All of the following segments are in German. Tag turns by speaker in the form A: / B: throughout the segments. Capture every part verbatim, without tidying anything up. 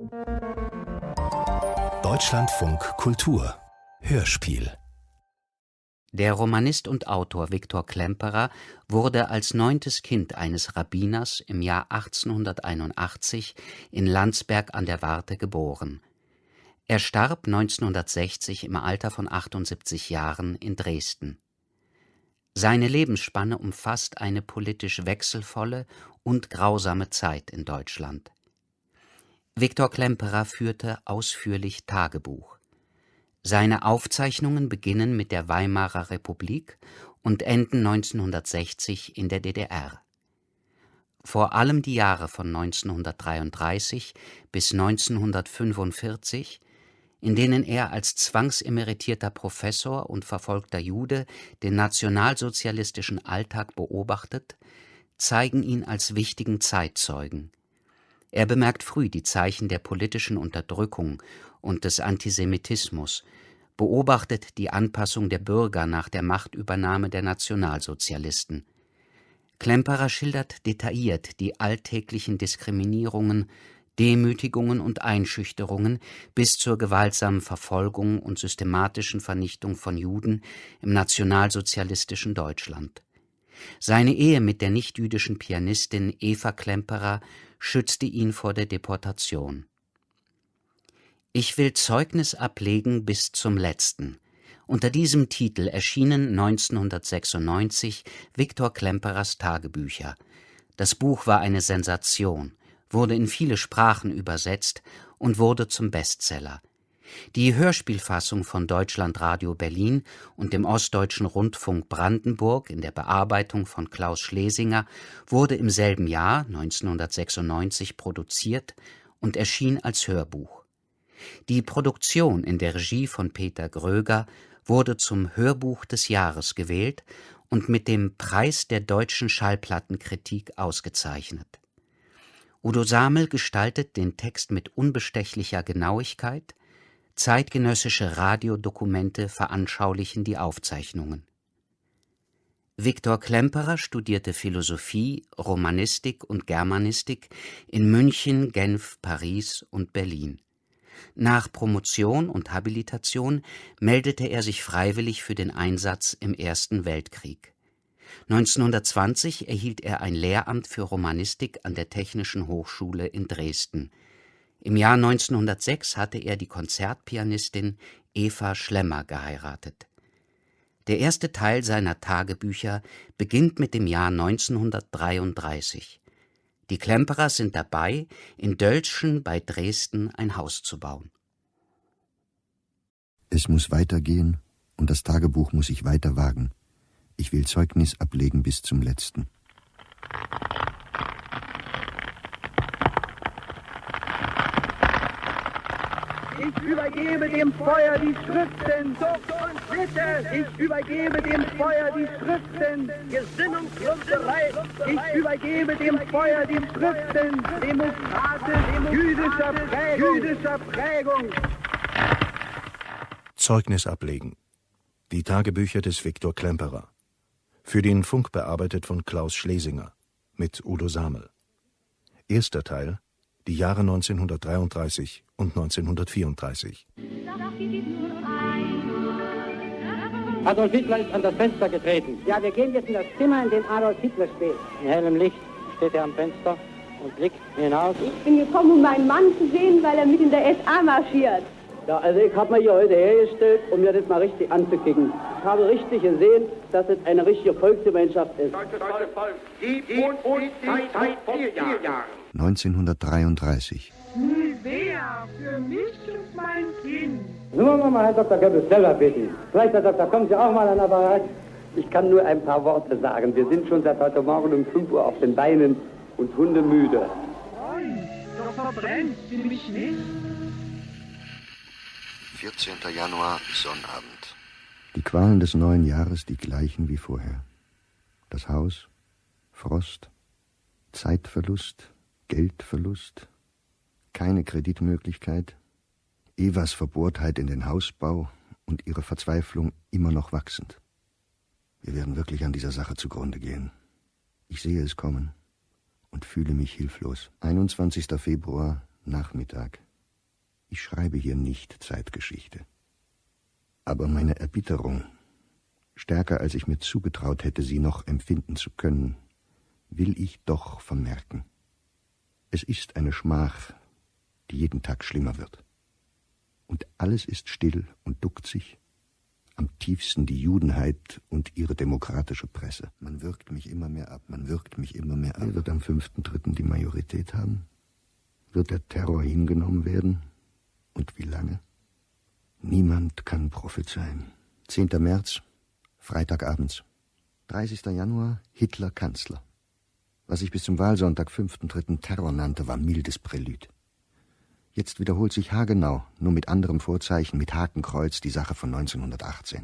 A: Deutschlandfunk Kultur Hörspiel.
B: Der Romanist und Autor Victor Klemperer wurde als neuntes Kind eines Rabbiners im Jahr achtzehnhunderteinundachtzig in Landsberg an der Warthe geboren. Er starb neunzehnhundertsechzig im Alter von achtundsiebzig Jahren in Dresden. Seine Lebensspanne umfasst eine politisch wechselvolle und grausame Zeit in Deutschland. Victor Klemperer führte ausführlich Tagebuch. Seine Aufzeichnungen beginnen mit der Weimarer Republik und enden neunzehnhundertsechzig in der D D R. Vor allem die Jahre von neunzehnhundertdreiunddreißig bis neunzehnhundertfünfundvierzig, in denen er als zwangsemeritierter Professor und verfolgter Jude den nationalsozialistischen Alltag beobachtet, zeigen ihn als wichtigen Zeitzeugen. Er bemerkt früh die Zeichen der politischen Unterdrückung und des Antisemitismus, beobachtet die Anpassung der Bürger nach der Machtübernahme der Nationalsozialisten. Klemperer schildert detailliert die alltäglichen Diskriminierungen, Demütigungen und Einschüchterungen bis zur gewaltsamen Verfolgung und systematischen Vernichtung von Juden im nationalsozialistischen Deutschland. Seine Ehe mit der nichtjüdischen Pianistin Eva Klemperer schützte ihn vor der Deportation. Ich will Zeugnis ablegen bis zum Letzten. Unter diesem Titel erschienen neunzehnhundertsechsundneunzig Victor Klemperers Tagebücher. Das Buch war eine Sensation, wurde in viele Sprachen übersetzt und wurde zum Bestseller. Die Hörspielfassung von Deutschlandradio Berlin und dem Ostdeutschen Rundfunk Brandenburg in der Bearbeitung von Klaus Schlesinger wurde im selben Jahr, neunzehnhundertsechsundneunzig, produziert und erschien als Hörbuch. Die Produktion in der Regie von Peter Gröger wurde zum Hörbuch des Jahres gewählt und mit dem Preis der deutschen Schallplattenkritik ausgezeichnet. Udo Samel gestaltet den Text mit unbestechlicher Genauigkeit, zeitgenössische Radiodokumente veranschaulichen die Aufzeichnungen. Victor Klemperer studierte Philosophie, Romanistik und Germanistik in München, Genf, Paris und Berlin. Nach Promotion und Habilitation meldete er sich freiwillig für den Einsatz im Ersten Weltkrieg. neunzehnhundertzwanzig erhielt er ein Lehramt für Romanistik an der Technischen Hochschule in Dresden. Im Jahr neunzehnhundertsechs hatte er die Konzertpianistin Eva Schlemmer geheiratet. Der erste Teil seiner Tagebücher beginnt mit dem Jahr neunzehnhundertdreiunddreißig. Die Klemperers sind dabei, in Dölzschen bei Dresden ein Haus zu bauen.
C: Es muss weitergehen und das Tagebuch muss ich weiter wagen. Ich will Zeugnis ablegen bis zum Letzten.
D: Ich übergebe dem Feuer die Schriften, ich übergebe dem Feuer die Schriften, Gesinnungsloserei, ich übergebe dem Feuer die Schriften, demokratisch, jüdischer, Prä jüdischer Prägung.
E: Zeugnis ablegen. Die Tagebücher des Victor Klemperer. Für den Funk bearbeitet von Klaus Schlesinger. Mit Udo Samel. Erster Teil. Die Jahre neunzehnhundertdreiunddreißig und neunzehnhundertvierunddreißig.
F: Adolf Hitler ist an das Fenster getreten.
G: Ja, wir gehen jetzt in das Zimmer, in dem Adolf Hitler steht.
F: In hellem Licht steht er am Fenster und blickt hinaus.
H: Ich bin gekommen, um meinen Mann zu sehen, weil er mit in der S A marschiert.
G: Ja, also ich habe mir hier heute hergestellt, um mir das mal richtig anzukicken. Ich habe richtig gesehen, dass es eine richtige Volksgemeinschaft ist.
C: neunzehnhundertdreiunddreißig.
D: Nivea für mich und mein Kind.
F: Nun wollen wir mal Herrn Doktor Goebbels selber bitten. Vielleicht, Herr Doktor, kommen Sie auch mal an den Apparat.
G: Ich kann nur ein paar Worte sagen. Wir sind schon seit heute Morgen um fünf Uhr auf den Beinen und hundemüde.
D: Nein, doch verbrennt sie mich nicht.
C: vierzehnten Januar, Sonnabend. Die Qualen des neuen Jahres die gleichen wie vorher. Das Haus, Frost, Zeitverlust, Geldverlust, keine Kreditmöglichkeit, Evas Verbohrtheit in den Hausbau und ihre Verzweiflung immer noch wachsend. Wir werden wirklich an dieser Sache zugrunde gehen. Ich sehe es kommen und fühle mich hilflos. einundzwanzigsten Februar, Nachmittag. Ich schreibe hier nicht Zeitgeschichte. Aber meine Erbitterung, stärker als ich mir zugetraut hätte, sie noch empfinden zu können, will ich doch vermerken. Es ist eine Schmach, die jeden Tag schlimmer wird. Und alles ist still und duckt sich, am tiefsten die Judenheit und ihre demokratische Presse. Man würgt mich immer mehr ab, man würgt mich immer mehr ab. Wer wird am fünften dritten die Majorität haben? Wird der Terror hingenommen werden? Und wie lange? Niemand kann prophezeien. zehnter März, Freitagabends. dreißigster Januar, Hitler Kanzler. Was ich bis zum Wahlsonntag, fünften dritten Terror nannte, war mildes Prälude. Jetzt wiederholt sich haargenau, nur mit anderem Vorzeichen, mit Hakenkreuz, die Sache von neunzehnhundertachtzehn.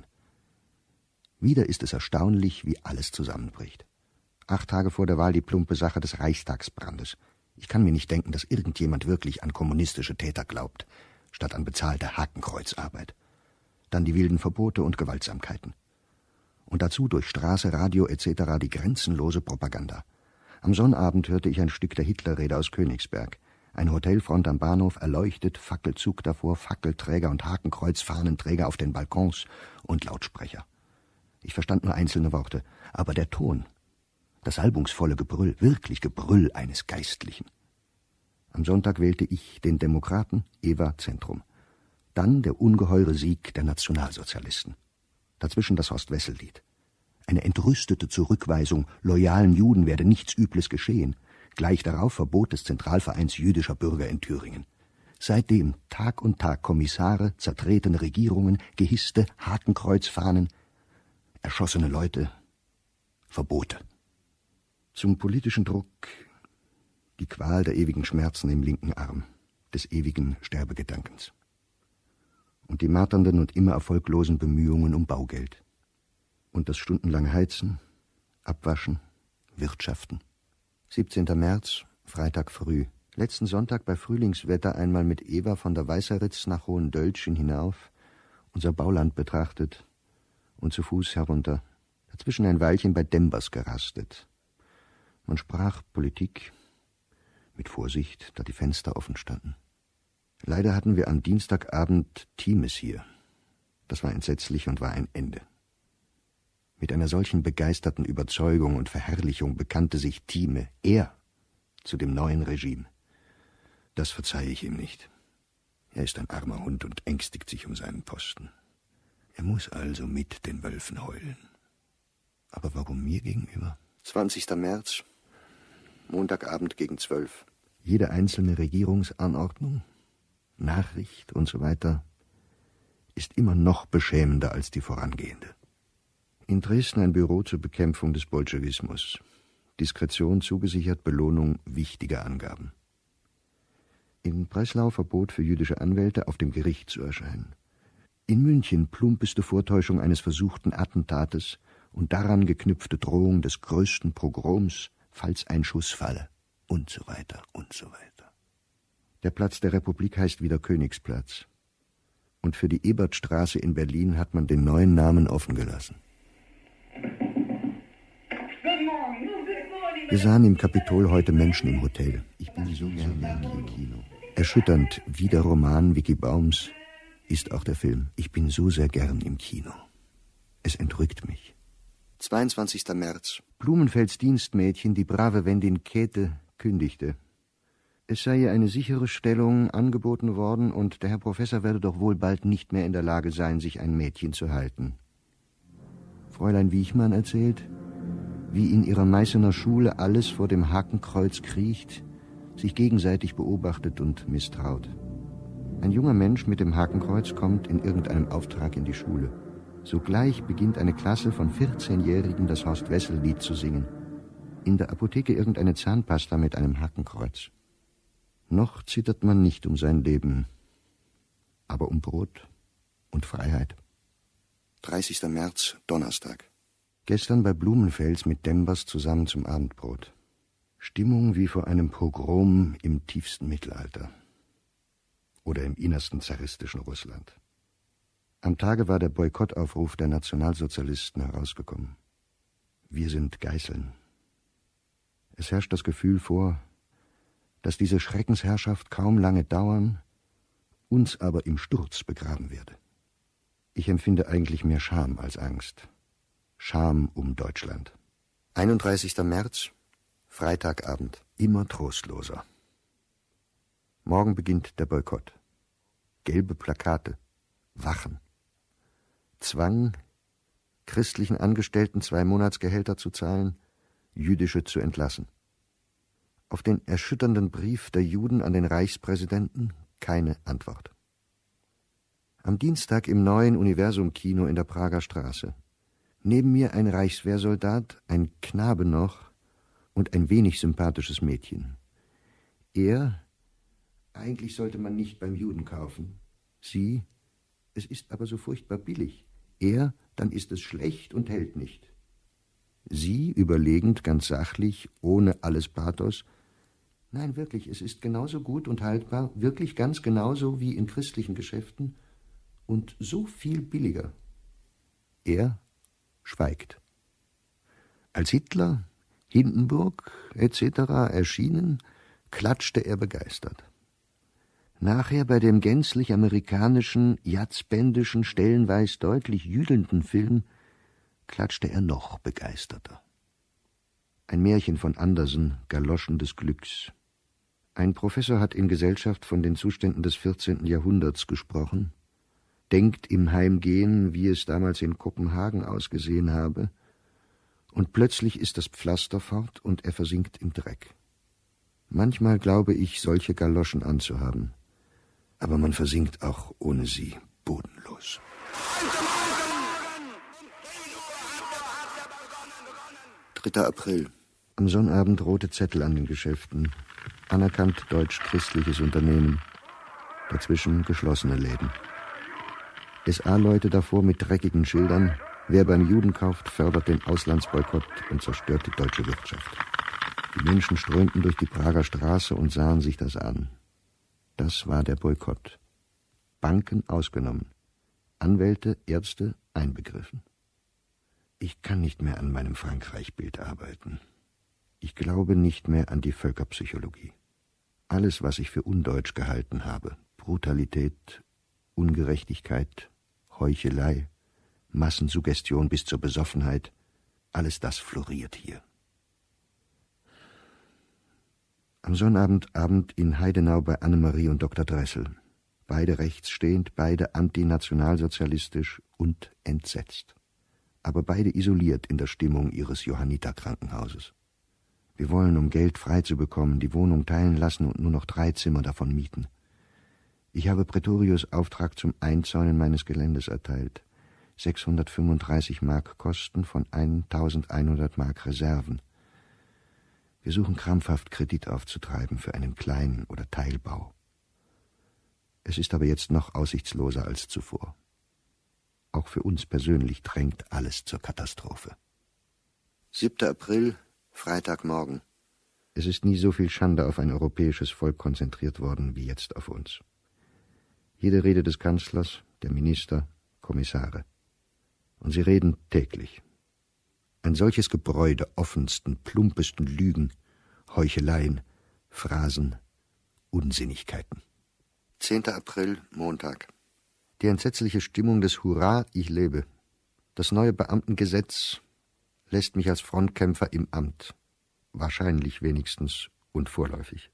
C: Wieder ist es erstaunlich, wie alles zusammenbricht. Acht Tage vor der Wahl die plumpe Sache des Reichstagsbrandes. Ich kann mir nicht denken, dass irgendjemand wirklich an kommunistische Täter glaubt, statt an bezahlte Hakenkreuzarbeit. Dann die wilden Verbote und Gewaltsamkeiten. Und dazu durch Straße, Radio et cetera die grenzenlose Propaganda. Am Sonnabend hörte ich ein Stück der Hitlerrede aus Königsberg. Eine Hotelfront am Bahnhof, erleuchtet, Fackelzug davor, Fackelträger und Hakenkreuz-Fahnenträger auf den Balkons und Lautsprecher. Ich verstand nur einzelne Worte, aber der Ton, das salbungsvolle Gebrüll, wirklich Gebrüll eines Geistlichen. Am Sonntag wählte ich den Demokraten, Eva Zentrum. Dann der ungeheure Sieg der Nationalsozialisten. Dazwischen das Horst-Wessel-Lied. Eine entrüstete Zurückweisung, loyalen Juden werde nichts Übles geschehen. Gleich darauf Verbot des Zentralvereins jüdischer Bürger in Thüringen. Seitdem Tag und Tag Kommissare, zertretene Regierungen, gehisste Hakenkreuzfahnen, erschossene Leute, Verbote. Zum politischen Druck die Qual der ewigen Schmerzen im linken Arm, des ewigen Sterbegedankens. Und die marternden und immer erfolglosen Bemühungen um Baugeld. Und das stundenlange Heizen, Abwaschen, Wirtschaften. siebzehnter März, Freitag früh. Letzten Sonntag bei Frühlingswetter einmal mit Eva von der Weißeritz nach Hohendöltschen hinauf, unser Bauland betrachtet und zu Fuß herunter. Dazwischen ein Weilchen bei Dembers gerastet. Man sprach Politik, mit Vorsicht, da die Fenster offen standen. Leider hatten wir am Dienstagabend Thiemes hier. Das war entsetzlich und war ein Ende. Mit einer solchen begeisterten Überzeugung und Verherrlichung bekannte sich Thieme, er, zu dem neuen Regime. Das verzeihe ich ihm nicht. Er ist ein armer Hund und ängstigt sich um seinen Posten. Er muss also mit den Wölfen heulen. Aber warum mir gegenüber? zwanzigster März, Montagabend gegen zwölf. Jede einzelne Regierungsanordnung, Nachricht und so weiter ist immer noch beschämender als die vorangehende. In Dresden ein Büro zur Bekämpfung des Bolschewismus. Diskretion zugesichert, Belohnung wichtiger Angaben. In Breslau Verbot für jüdische Anwälte, auf dem Gericht zu erscheinen. In München plumpeste Vortäuschung eines versuchten Attentates und daran geknüpfte Drohung des größten Pogroms, falls ein Schuss falle, und so weiter und so weiter. Der Platz der Republik heißt wieder Königsplatz. Und für die Ebertstraße in Berlin hat man den neuen Namen offen gelassen. Wir sahen im Kapitol heute Menschen im Hotel. Ich bin so gern im Kino. Erschütternd wie der Roman Vicky Baums ist auch der Film. Ich bin so sehr gern im Kino. Es entrückt mich. zweiundzwanzigster März. Blumenfelds Dienstmädchen, die brave Wendin Käthe, kündigte. Es sei ihr eine sichere Stellung angeboten worden und der Herr Professor werde doch wohl bald nicht mehr in der Lage sein, sich ein Mädchen zu halten. Fräulein Wiechmann erzählt, wie in ihrer Meißener Schule alles vor dem Hakenkreuz kriecht, sich gegenseitig beobachtet und misstraut. Ein junger Mensch mit dem Hakenkreuz kommt in irgendeinem Auftrag in die Schule. Sogleich beginnt eine Klasse von vierzehnjährigen das Horst-Wessel-Lied zu singen. In der Apotheke irgendeine Zahnpasta mit einem Hakenkreuz. Noch zittert man nicht um sein Leben, aber um Brot und Freiheit. dreißigster März, Donnerstag. Gestern bei Blumenfels mit Dembers zusammen zum Abendbrot. Stimmung wie vor einem Pogrom im tiefsten Mittelalter. Oder im innersten zaristischen Russland. Am Tage war der Boykottaufruf der Nationalsozialisten herausgekommen. Wir sind Geißeln. Es herrscht das Gefühl vor, dass diese Schreckensherrschaft kaum lange dauern uns aber im Sturz begraben werde. Ich empfinde eigentlich mehr Scham als Angst. Scham um Deutschland. einunddreißigster März, Freitagabend, immer trostloser. Morgen beginnt der Boykott. Gelbe Plakate, Wachen, Zwang, christlichen Angestellten zwei Monatsgehälter zu zahlen, jüdische zu entlassen. Auf den erschütternden Brief der Juden an den Reichspräsidenten keine Antwort. Am Dienstag im neuen Universum-Kino in der Prager Straße. Neben mir ein Reichswehrsoldat, ein Knabe noch und ein wenig sympathisches Mädchen. Er, eigentlich sollte man nicht beim Juden kaufen. Sie, es ist aber so furchtbar billig. Er, dann ist es schlecht und hält nicht. Sie, überlegend, ganz sachlich, ohne alles Pathos, nein, wirklich, es ist genauso gut und haltbar, wirklich ganz genauso wie in christlichen Geschäften und so viel billiger. Er schweigt. Als Hitler, Hindenburg et cetera erschienen, klatschte er begeistert. Nachher bei dem gänzlich amerikanischen, jatzbändischen, stellenweis deutlich jüdelnden Film klatschte er noch begeisterter. Ein Märchen von Andersen, Galoschen des Glücks. Ein Professor hat in Gesellschaft von den Zuständen des vierzehnten Jahrhunderts gesprochen, denkt im Heimgehen, wie es damals in Kopenhagen ausgesehen habe, und plötzlich ist das Pflaster fort und er versinkt im Dreck. Manchmal glaube ich, solche Galoschen anzuhaben, aber man versinkt auch ohne sie bodenlos. dritter April. Am Sonnabend rote Zettel an den Geschäften. Anerkannt deutsch-christliches Unternehmen. Dazwischen geschlossene Läden. S A-Leute davor mit dreckigen Schildern. Wer beim Juden kauft, fördert den Auslandsboykott und zerstört die deutsche Wirtschaft. Die Menschen strömten durch die Prager Straße und sahen sich das an. Das war der Boykott. Banken ausgenommen. Anwälte, Ärzte einbegriffen. Ich kann nicht mehr an meinem Frankreich-Bild arbeiten. Ich glaube nicht mehr an die Völkerpsychologie. Alles, was ich für undeutsch gehalten habe, Brutalität, Ungerechtigkeit, Heuchelei, Massensuggestion bis zur Besoffenheit, alles das floriert hier. Am Sonnabendabend in Heidenau bei Annemarie und Doktor Dressel. Beide rechtsstehend, beide antinationalsozialistisch und entsetzt. Aber beide isoliert in der Stimmung ihres Johanniter-Krankenhauses. Wir wollen, um Geld frei zu bekommen, die Wohnung teilen lassen und nur noch drei Zimmer davon mieten. Ich habe Pretorius Auftrag zum Einzäunen meines Geländes erteilt. sechshundertfünfunddreißig Mark Kosten von eintausendeinhundert Mark Reserven. Wir suchen krampfhaft Kredit aufzutreiben für einen kleinen oder Teilbau. Es ist aber jetzt noch aussichtsloser als zuvor. Auch für uns persönlich drängt alles zur Katastrophe. siebter April, Freitagmorgen. Es ist nie so viel Schande auf ein europäisches Volk konzentriert worden wie jetzt auf uns. Jede Rede des Kanzlers, der Minister, Kommissare. Und sie reden täglich. Ein solches Gebräu der offensten, plumpesten Lügen, Heucheleien, Phrasen, Unsinnigkeiten. zehnter April, Montag. Die entsetzliche Stimmung des Hurra, ich lebe. Das neue Beamtengesetz lässt mich als Frontkämpfer im Amt. Wahrscheinlich wenigstens und vorläufig.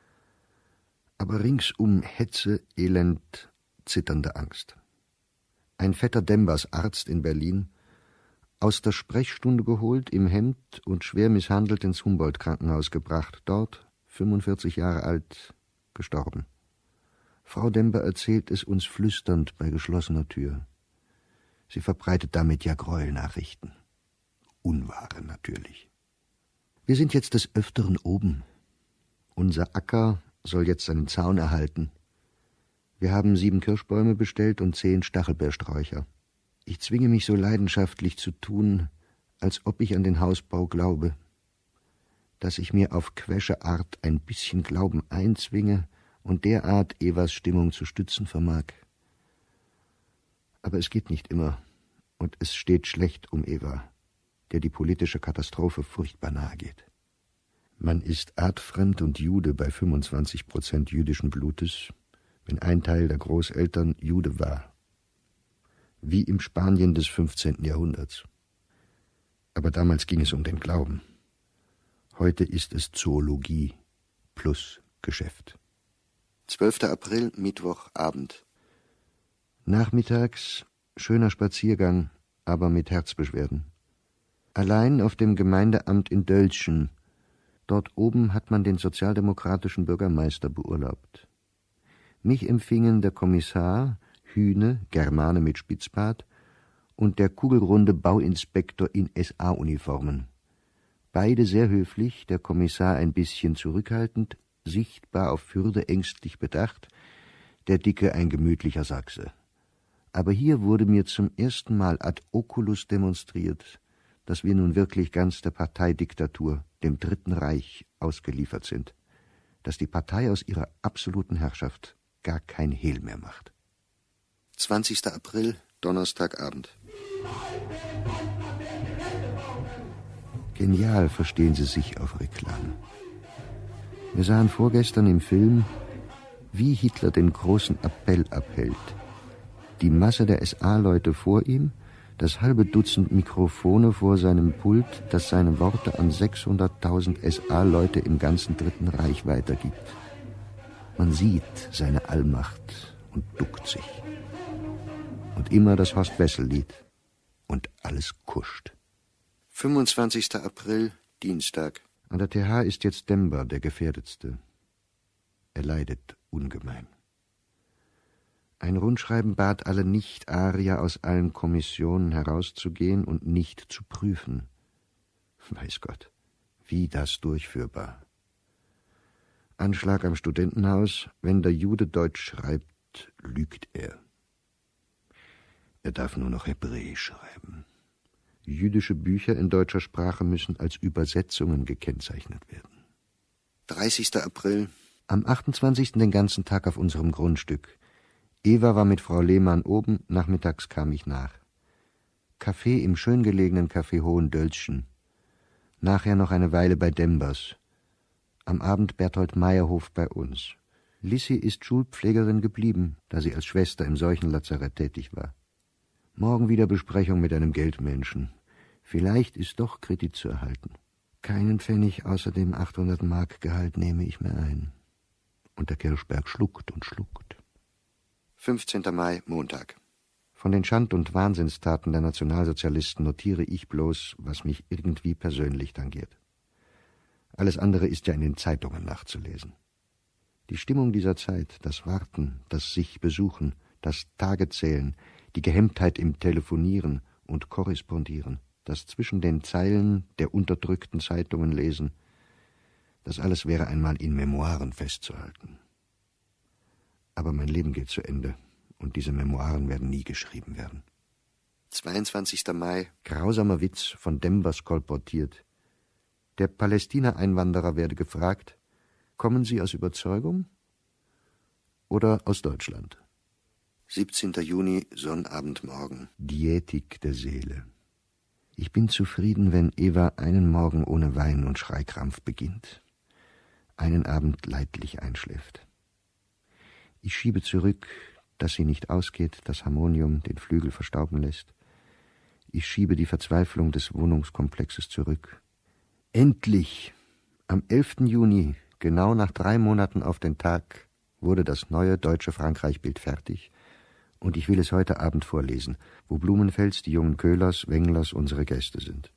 C: Aber ringsum Hetze, Elend, zitternde Angst. Ein Vetter Dembers, Arzt in Berlin, aus der Sprechstunde geholt, im Hemd und schwer misshandelt ins Humboldt-Krankenhaus gebracht. Dort, fünfundvierzig Jahre alt, gestorben. Frau Dember erzählt es uns flüsternd bei geschlossener Tür. Sie verbreitet damit ja Gräuelnachrichten. Unwahre natürlich. Wir sind jetzt des Öfteren oben. Unser Acker soll jetzt seinen Zaun erhalten. Wir haben sieben Kirschbäume bestellt und zehn Stachelbeersträucher. Ich zwinge mich so leidenschaftlich zu tun, als ob ich an den Hausbau glaube. Dass ich mir auf quäsche Art ein bisschen Glauben einzwinge und derart Evas Stimmung zu stützen vermag. Aber es geht nicht immer, und es steht schlecht um Eva, der die politische Katastrophe furchtbar nahe geht. Man ist artfremd und Jude bei fünfundzwanzig Prozent jüdischen Blutes, wenn ein Teil der Großeltern Jude war. Wie im Spanien des fünfzehnten Jahrhunderts. Aber damals ging es um den Glauben. Heute ist es Zoologie plus Geschäft. zwölfter April, Mittwochabend. Nachmittags schöner Spaziergang, aber mit Herzbeschwerden. Allein auf dem Gemeindeamt in Dölzschen. Dort oben hat man den sozialdemokratischen Bürgermeister beurlaubt. Mich empfingen der Kommissar, Hühne, Germane mit Spitzbart, und der kugelrunde Bauinspektor in S A-Uniformen. Beide sehr höflich, der Kommissar ein bisschen zurückhaltend, sichtbar auf Würde ängstlich bedacht, der Dicke ein gemütlicher Sachse. Aber hier wurde mir zum ersten Mal ad oculus demonstriert, dass wir nun wirklich ganz der Parteidiktatur, dem Dritten Reich, ausgeliefert sind, dass die Partei aus ihrer absoluten Herrschaft gar kein Hehl mehr macht. zwanzigster April, Donnerstagabend. Genial verstehen sie sich auf Reklame. Wir sahen vorgestern im Film, wie Hitler den großen Appell abhält. Die Masse der S A-Leute vor ihm, das halbe Dutzend Mikrofone vor seinem Pult, das seine Worte an sechshunderttausend S A-Leute im ganzen Dritten Reich weitergibt. Man sieht seine Allmacht und duckt sich. Und immer das Horst-Wessel-Lied. Und alles kuscht. fünfundzwanzigster April, Dienstag. An der T H ist jetzt Dember der Gefährdetste. Er leidet ungemein. Ein Rundschreiben bat alle Nicht-Arier aus allen Kommissionen herauszugehen und nicht zu prüfen. Weiß Gott, wie das durchführbar. Anschlag am Studentenhaus, wenn der Jude Deutsch schreibt, lügt er. Er darf nur noch Hebräisch schreiben. Jüdische Bücher in deutscher Sprache müssen als Übersetzungen gekennzeichnet werden. dreißigster April. Am achtundzwanzigsten den ganzen Tag auf unserem Grundstück. Eva war mit Frau Lehmann oben, nachmittags kam ich nach. Kaffee im schön gelegenen Café Hohendölzschen. Nachher noch eine Weile bei Dembers. Am Abend Berthold Meyerhof bei uns. Lissi ist Schulpflegerin geblieben, da sie als Schwester im Seuchenlazarett tätig war. Morgen wieder Besprechung mit einem Geldmenschen. Vielleicht ist doch Kredit zu erhalten. Keinen Pfennig außer dem achthundert Mark Gehalt nehme ich mehr ein. Und der Kirschberg schluckt und schluckt. fünfzehnter Mai, Montag. Von den Schand- und Wahnsinnstaten der Nationalsozialisten notiere ich bloß, was mich irgendwie persönlich tangiert. Alles andere ist ja in den Zeitungen nachzulesen. Die Stimmung dieser Zeit, das Warten, das sich besuchen, das Tagezählen, die Gehemmtheit im Telefonieren und Korrespondieren, das zwischen den Zeilen der unterdrückten Zeitungen lesen, das alles wäre einmal in Memoiren festzuhalten. Aber mein Leben geht zu Ende und diese Memoiren werden nie geschrieben werden. zweiundzwanzigster Mai. Grausamer Witz von Dembers kolportiert. Der Palästina-Einwanderer werde gefragt, kommen Sie aus Überzeugung oder aus Deutschland? siebzehnter Juni, Sonnabendmorgen. Diätik der Seele. Ich bin zufrieden, wenn Eva einen Morgen ohne Wein und Schreikrampf beginnt, einen Abend leidlich einschläft. Ich schiebe zurück, dass sie nicht ausgeht, das Harmonium den Flügel verstauben lässt. Ich schiebe die Verzweiflung des Wohnungskomplexes zurück. Endlich, am elften Juni, genau nach drei Monaten auf den Tag, wurde das neue deutsche Frankreich-Bild fertig, und ich will es heute Abend vorlesen, wo Blumenfels, die jungen Köhlers, Wenglers unsere Gäste sind.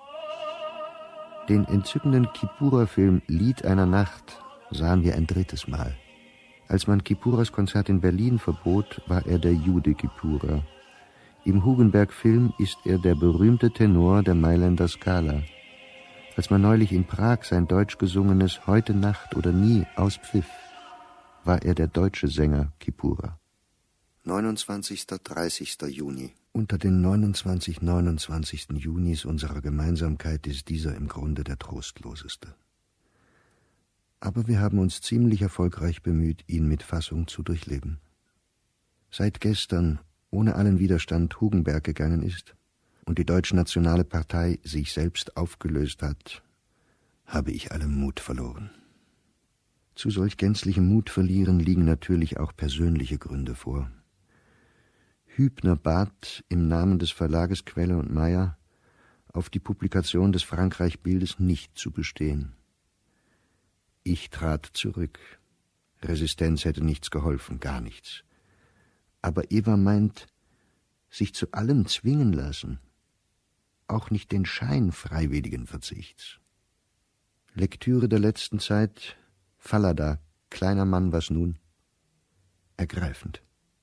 C: Den entzückenden Kipura-Film Lied einer Nacht sahen wir ein drittes Mal. Als man Kipuras Konzert in Berlin verbot, war er der Jude Kipura. Im Hugenberg-Film ist er der berühmte Tenor der Mailänder Scala. Als man neulich in Prag sein deutsch gesungenes Heute Nacht oder Nie auspfiff, war er der deutsche Sänger Kipura. neunundzwanzigster dreißigster Juni. Unter den neunundzwanzig neunundzwanzigsten Junis unserer Gemeinsamkeit ist dieser im Grunde der trostloseste. Aber wir haben uns ziemlich erfolgreich bemüht, ihn mit Fassung zu durchleben. Seit gestern ohne allen Widerstand Hugenberg gegangen ist und die Deutsche Nationale Partei sich selbst aufgelöst hat, habe ich allen Mut verloren. Zu solch gänzlichem Mutverlieren liegen natürlich auch persönliche Gründe vor. Hübner bat im Namen des Verlages Quelle und Meyer, auf die Publikation des Frankreich-Bildes nicht zu bestehen. Ich trat zurück. Resistenz hätte nichts geholfen, gar nichts. Aber Eva meint, sich zu allem zwingen lassen, auch nicht den Schein freiwilligen Verzichts. Lektüre der letzten Zeit, Fallada, kleiner Mann, was nun? Ergreifend.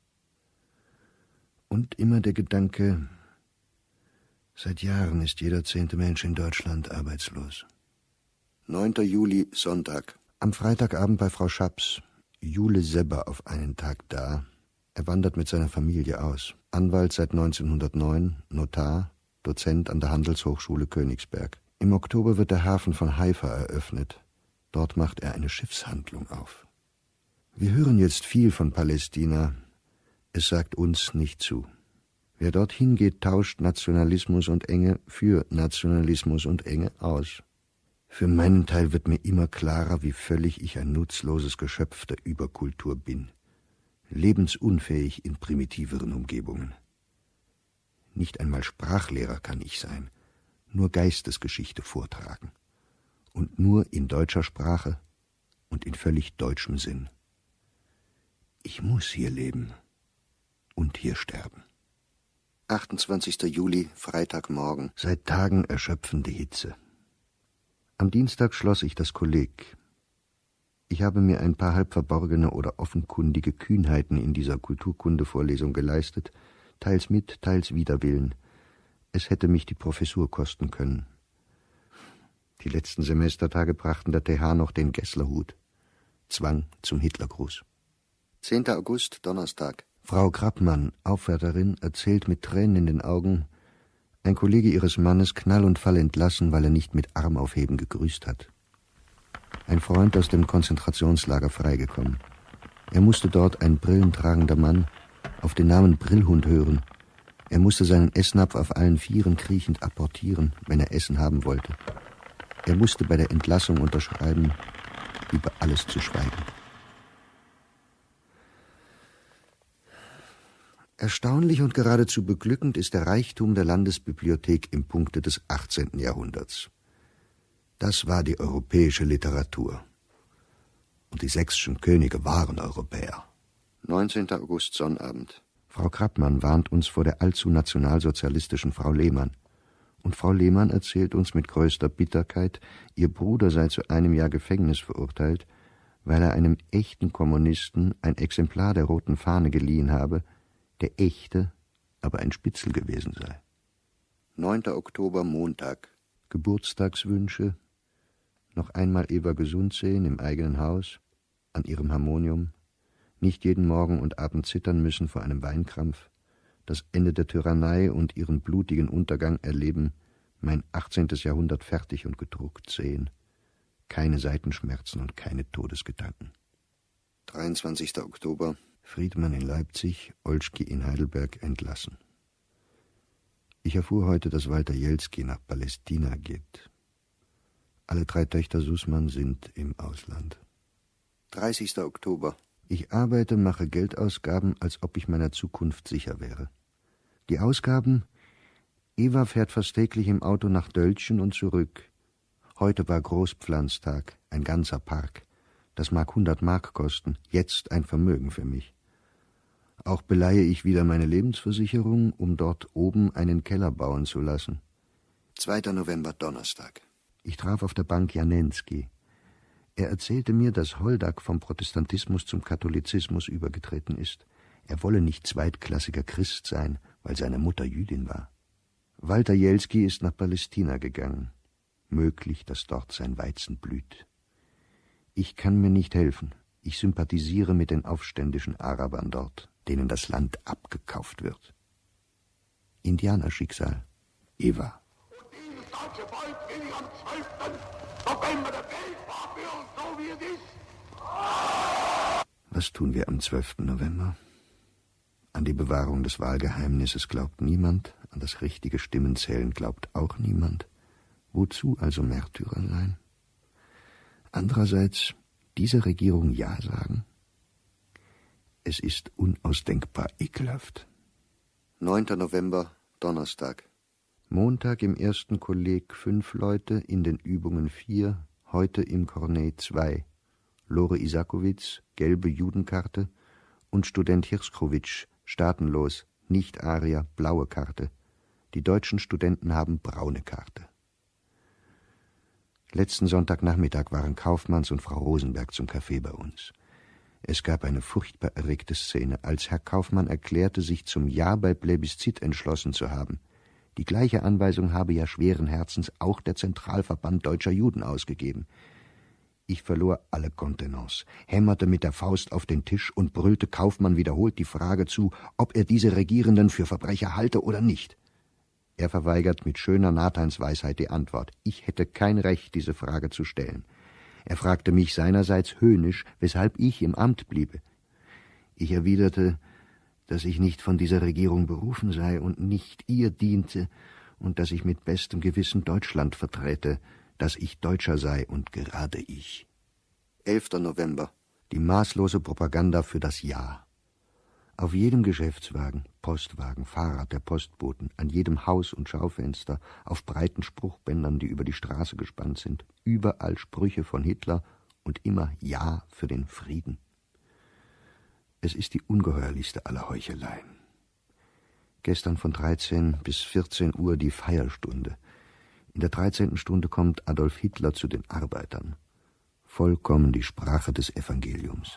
C: Und immer der Gedanke, seit Jahren ist jeder zehnte Mensch in Deutschland arbeitslos. neunter Juli, Sonntag. Am Freitagabend bei Frau Schaps, Jule Sebber auf einen Tag da. Er wandert mit seiner Familie aus. Anwalt seit neunzehnhundertneun, Notar, Dozent an der Handelshochschule Königsberg. Im Oktober wird der Hafen von Haifa eröffnet. Dort macht er eine Schiffshandlung auf. Wir hören jetzt viel von Palästina. Es sagt uns nicht zu. Wer dorthin geht, tauscht Nationalismus und Enge für Nationalismus und Enge aus. Für meinen Teil wird mir immer klarer, wie völlig ich ein nutzloses Geschöpf der Überkultur bin. Lebensunfähig in primitiveren Umgebungen. Nicht einmal Sprachlehrer kann ich sein, nur Geistesgeschichte vortragen. Und nur in deutscher Sprache und in völlig deutschem Sinn. Ich muss hier leben und hier sterben. achtundzwanzigster Juli, Freitagmorgen. Seit Tagen erschöpfende Hitze. Am Dienstag schloss ich das Kolleg. Ich habe mir ein paar halb verborgene oder offenkundige Kühnheiten in dieser Kulturkunde-Vorlesung geleistet, teils mit, teils wider Willen. Es hätte mich die Professur kosten können. Die letzten Semestertage brachten der T H noch den Gesslerhut. Zwang zum Hitlergruß. zehnter August, Donnerstag. Frau Krappmann, Aufwärterin, erzählt mit Tränen in den Augen, ein Kollege ihres Mannes knall und fall entlassen, weil er nicht mit Armaufheben gegrüßt hat. Ein Freund aus dem Konzentrationslager freigekommen. Er musste dort, ein brillentragender Mann, auf den Namen Brillhund hören. Er musste seinen Essnapf auf allen Vieren kriechend apportieren, wenn er Essen haben wollte. Er musste bei der Entlassung unterschreiben, über alles zu schweigen. Erstaunlich und geradezu beglückend ist der Reichtum der Landesbibliothek im Punkte des achtzehnten Jahrhunderts. Das war die europäische Literatur. Und die sächsischen Könige waren Europäer. neunzehnter August, Sonnabend. Frau Krappmann warnt uns vor der allzu nationalsozialistischen Frau Lehmann. Und Frau Lehmann erzählt uns mit größter Bitterkeit, ihr Bruder sei zu einem Jahr Gefängnis verurteilt, weil er einem echten Kommunisten ein Exemplar der Roten Fahne geliehen habe, der echte aber ein Spitzel gewesen sei. neunter Oktober, Montag. Geburtstagswünsche, noch einmal Eva gesund sehen im eigenen Haus, an ihrem Harmonium, nicht jeden Morgen und Abend zittern müssen vor einem Weinkrampf, das Ende der Tyrannei und ihren blutigen Untergang erleben, mein achtzehntes Jahrhundert fertig und gedruckt sehen, keine Seitenschmerzen und keine Todesgedanken. dreiundzwanzigster Oktober. Friedmann in Leipzig, Olschki in Heidelberg entlassen. Ich erfuhr heute, dass Walter Jelski nach Palästina geht. Alle drei Töchter Sussmann sind im Ausland. dreißigster Oktober. Ich arbeite, mache Geldausgaben, als ob ich meiner Zukunft sicher wäre. Die Ausgaben: Eva fährt fast täglich im Auto nach Dölzschen und zurück. Heute war Großpflanztag, ein ganzer Park. Das mag hundert Mark kosten, jetzt ein Vermögen für mich. Auch beleihe ich wieder meine Lebensversicherung, um dort oben einen Keller bauen zu lassen. zweiter November, Donnerstag. Ich traf auf der Bank Janensky. Er erzählte mir, dass Holdak vom Protestantismus zum Katholizismus übergetreten ist. Er wolle nicht zweitklassiger Christ sein, weil seine Mutter Jüdin war. Walter Jelski ist nach Palästina gegangen. Möglich, dass dort sein Weizen blüht. Ich kann mir nicht helfen. Ich sympathisiere mit den aufständischen Arabern dort, denen das Land abgekauft wird. Indianerschicksal. Eva.
I: Und dieses deutsche Volk will am zwölften November der Welt vorführen, so wie es ist.
C: Was tun wir am zwölften November? An die Bewahrung des Wahlgeheimnisses glaubt niemand, an das richtige Stimmenzählen glaubt auch niemand. Wozu also Märtyrer sein? Andererseits, dieser Regierung Ja sagen? Es ist unausdenkbar ekelhaft. neunter November, Donnerstag. Montag im ersten Kolleg fünf Leute, in den Übungen vier, heute im Cornet zwei. Lore Isakowitz, gelbe Judenkarte, und Student Hirschkowitsch, staatenlos, nicht Arier, blaue Karte. Die deutschen Studenten haben braune Karte. Letzten Sonntagnachmittag waren Kaufmanns und Frau Rosenberg zum Café bei uns. Es gab eine furchtbar erregte Szene, als Herr Kaufmann erklärte, sich zum Ja bei Plebiszit entschlossen zu haben. Die gleiche Anweisung habe ja schweren Herzens auch der Zentralverband deutscher Juden ausgegeben. Ich verlor alle Kontenance, hämmerte mit der Faust auf den Tisch und brüllte Kaufmann wiederholt die Frage zu, ob er diese Regierenden für Verbrecher halte oder nicht. Er verweigert mit schöner Natheinsweisheit die Antwort. Ich hätte kein Recht, diese Frage zu stellen. Er fragte mich seinerseits höhnisch, weshalb ich im Amt bliebe. Ich erwiderte, dass ich nicht von dieser Regierung berufen sei und nicht ihr diente und dass ich mit bestem Gewissen Deutschland vertrete, dass ich Deutscher sei und gerade ich. elfter November. Die maßlose Propaganda für das Ja. Auf jedem Geschäftswagen, Postwagen, Fahrrad der Postboten, an jedem Haus- und Schaufenster, auf breiten Spruchbändern, die über die Straße gespannt sind, überall Sprüche von Hitler und immer Ja für den Frieden. Es ist die ungeheuerlichste aller Heucheleien. Gestern von dreizehn bis vierzehn Uhr die Feierstunde. In der dreizehnten Stunde kommt Adolf Hitler zu den Arbeitern. Vollkommen die Sprache des Evangeliums.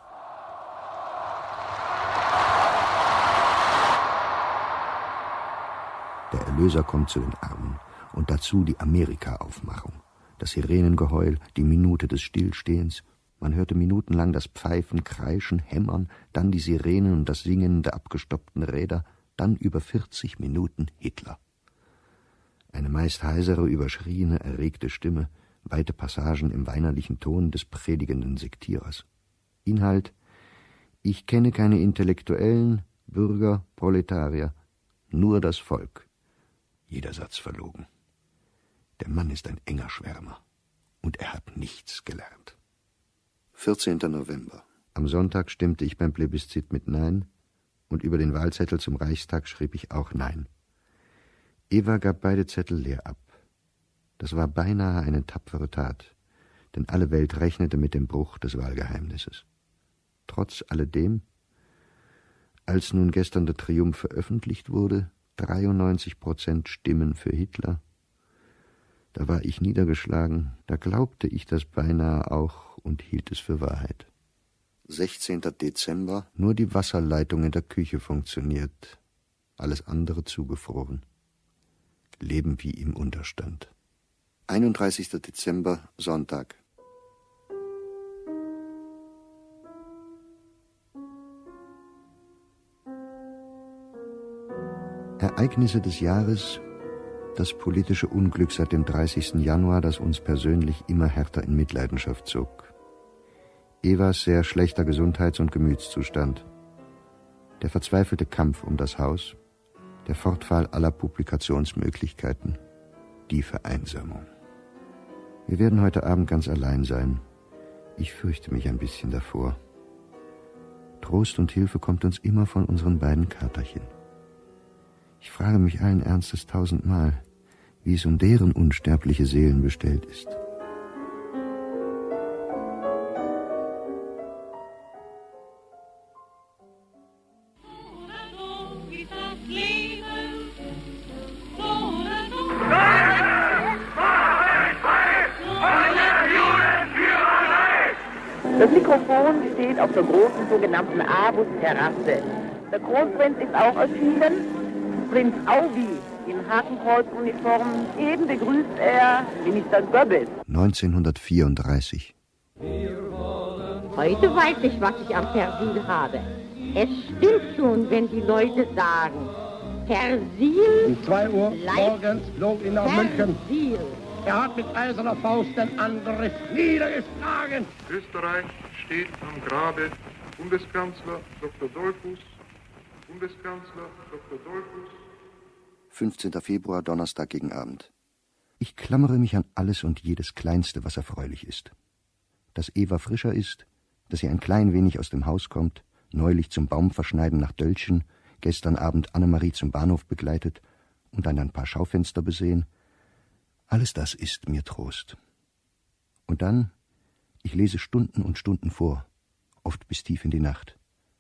C: Der Erlöser kommt zu den Armen und dazu die Amerika-Aufmachung. Das Sirenengeheul, die Minute des Stillstehens. Man hörte minutenlang das Pfeifen, Kreischen, Hämmern, dann die Sirenen und das Singen der abgestoppten Räder, dann über vierzig Minuten Hitler. Eine meist heisere, überschriene, erregte Stimme, weite Passagen im weinerlichen Ton des predigenden Sektierers. Inhalt: Ich kenne keine Intellektuellen, Bürger, Proletarier, nur das Volk. Jeder Satz verlogen. Der Mann ist ein enger Schwärmer und er hat nichts gelernt. vierzehnter November. Am Sonntag stimmte ich beim Plebiszit mit Nein und über den Wahlzettel zum Reichstag schrieb ich auch Nein. Eva gab beide Zettel leer ab. Das war beinahe eine tapfere Tat, denn alle Welt rechnete mit dem Bruch des Wahlgeheimnisses. Trotz alledem, als nun gestern der Triumph veröffentlicht wurde, dreiundneunzig Prozent Stimmen für Hitler, da war ich niedergeschlagen, da glaubte ich das beinahe auch und hielt es für Wahrheit. sechzehnter Dezember. Nur die Wasserleitung in der Küche funktioniert, alles andere zugefroren. Leben wie im Unterstand. einunddreißigster Dezember, Sonntag. Ereignisse des Jahres, das politische Unglück seit dem dreißigsten Januar, das uns persönlich immer härter in Mitleidenschaft zog. Evas sehr schlechter Gesundheits- und Gemütszustand. Der verzweifelte Kampf um das Haus. Der Fortfall aller Publikationsmöglichkeiten. Die Vereinsamung. Wir werden heute Abend ganz allein sein. Ich fürchte mich ein bisschen davor. Trost und Hilfe kommt uns immer von unseren beiden Katerchen. Ich frage mich allen Ernstes tausendmal, wie es um deren unsterbliche Seelen bestellt ist.
J: Das Mikrofon steht auf der großen sogenannten Abus-Terrasse. Der Kronprinz ist auch erschienen. Prinz Aubi in Hakenkreuzuniform. Eben begrüßt er Minister Goebbels.
C: neunzehnhundertvierunddreißig.
K: Heute weiß ich, was ich am Persil habe. Es stimmt schon, wenn die Leute sagen, Persil...
L: Um zwei Uhr morgens flog ihn nach München.
K: Persil.
L: Er hat mit eiserner Faust den Angriff niedergeschlagen.
M: Österreich steht am Grabe Bundeskanzler Doktor Dollfuß. Bundeskanzler Doktor Dollfuß.
C: fünfzehnter Februar, Donnerstag gegen Abend. Ich klammere mich an alles und jedes Kleinste, was erfreulich ist. dass Eva frischer ist, dass sie ein klein wenig aus dem Haus kommt, neulich zum Baumverschneiden nach Dölchen, gestern Abend Annemarie zum Bahnhof begleitet und dann ein paar Schaufenster besehen. Alles das ist mir Trost. Und dann, ich lese Stunden und Stunden vor, oft bis tief in die Nacht.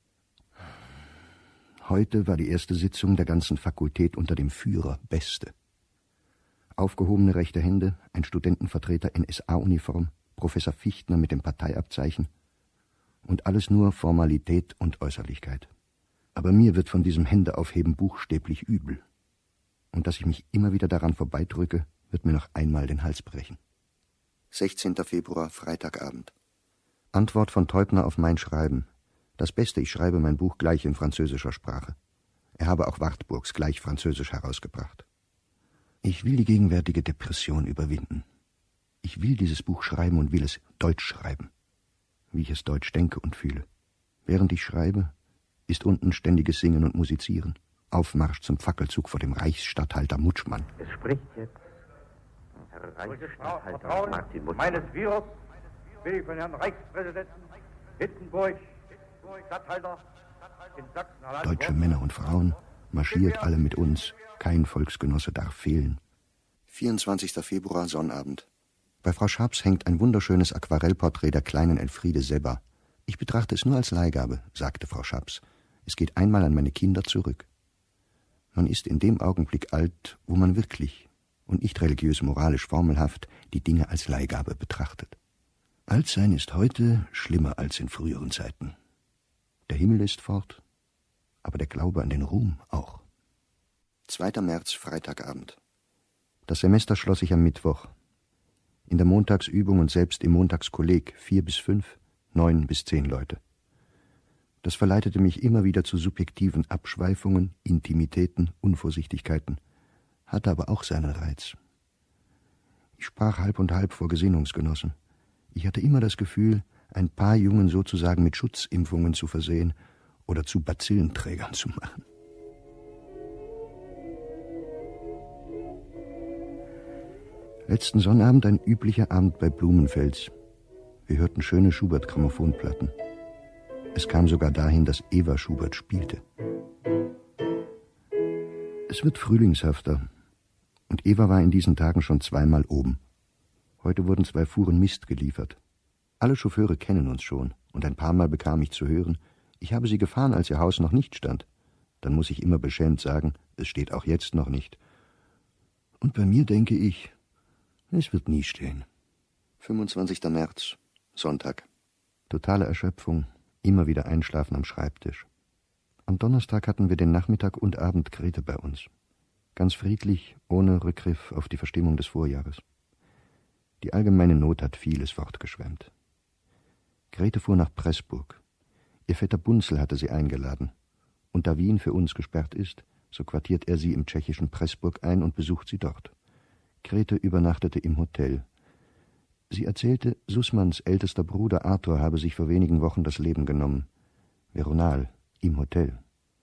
C: Heute war die erste Sitzung der ganzen Fakultät unter dem Führer Beste. Aufgehobene rechte Hände, ein Studentenvertreter in S A-Uniform, Professor Fichtner mit dem Parteiabzeichen und alles nur Formalität und Äußerlichkeit. Aber mir wird von diesem Händeaufheben buchstäblich übel. Und dass ich mich immer wieder daran vorbeidrücke, wird mir noch einmal den Hals brechen. sechzehnter Februar, Freitagabend. Antwort von Teubner auf mein Schreiben. Das Beste, ich schreibe mein Buch gleich in französischer Sprache. Er habe auch Wartburgs gleich französisch herausgebracht. Ich will die gegenwärtige Depression überwinden. Ich will dieses Buch schreiben und will es deutsch schreiben, wie ich es deutsch denke und fühle. Während ich schreibe, ist unten ständiges Singen und Musizieren. Aufmarsch zum Fackelzug vor dem Reichsstatthalter Mutschmann.
N: Es spricht jetzt Herr Reichsstatthalter Martin Mutschmann. Meines Virus will ich von Herrn Reichspräsidenten Hittenburg, Statthalter in Sachsen-Anhalt.
C: Deutsche Männer und Frauen, marschiert alle mit uns. Kein Volksgenosse darf fehlen. vierundzwanzigster Februar, Sonnabend. Bei Frau Schabs hängt ein wunderschönes Aquarellporträt der kleinen Elfriede Sebba. Ich betrachte es nur als Leihgabe, sagte Frau Schabs. Es geht einmal an meine Kinder zurück. Man ist in dem Augenblick alt, wo man wirklich und nicht religiös moralisch formelhaft die Dinge als Leihgabe betrachtet. Altsein ist heute schlimmer als in früheren Zeiten. Der Himmel ist fort, aber der Glaube an den Ruhm auch. zweiter März, Freitagabend. Das Semester schloss sich am Mittwoch. In der Montagsübung und selbst im Montagskolleg vier bis fünf, neun bis zehn Leute. Das verleitete mich immer wieder zu subjektiven Abschweifungen, Intimitäten, Unvorsichtigkeiten, hatte aber auch seinen Reiz. Ich sprach halb und halb vor Gesinnungsgenossen. Ich hatte immer das Gefühl, ein paar Jungen sozusagen mit Schutzimpfungen zu versehen oder zu Bazillenträgern zu machen. Letzten Sonnabend ein üblicher Abend bei Blumenfels. Wir hörten schöne Schubert-Grammophonplatten. Es kam sogar dahin, dass Eva Schubert spielte. Es wird frühlingshafter. Und Eva war in diesen Tagen schon zweimal oben. Heute wurden zwei Fuhren Mist geliefert. Alle Chauffeure kennen uns schon, und ein paar Mal bekam ich zu hören, ich habe sie gefahren, als ihr Haus noch nicht stand. Dann muss ich immer beschämt sagen, es steht auch jetzt noch nicht. Und bei mir denke ich, es wird nie stehen. fünfundzwanzigster März, Sonntag. Totale Erschöpfung, immer wieder Einschlafen am Schreibtisch. Am Donnerstag hatten wir den Nachmittag und Abend Grete bei uns. Ganz friedlich, ohne Rückgriff auf die Verstimmung des Vorjahres. Die allgemeine Not hat vieles fortgeschwemmt. Grete fuhr nach Pressburg. Ihr Vetter Bunzel hatte sie eingeladen. Und da Wien für uns gesperrt ist, so quartiert er sie im tschechischen Pressburg ein und besucht sie dort. Grete übernachtete im Hotel. Sie erzählte, Sussmanns ältester Bruder Arthur habe sich vor wenigen Wochen das Leben genommen. Veronal, im Hotel.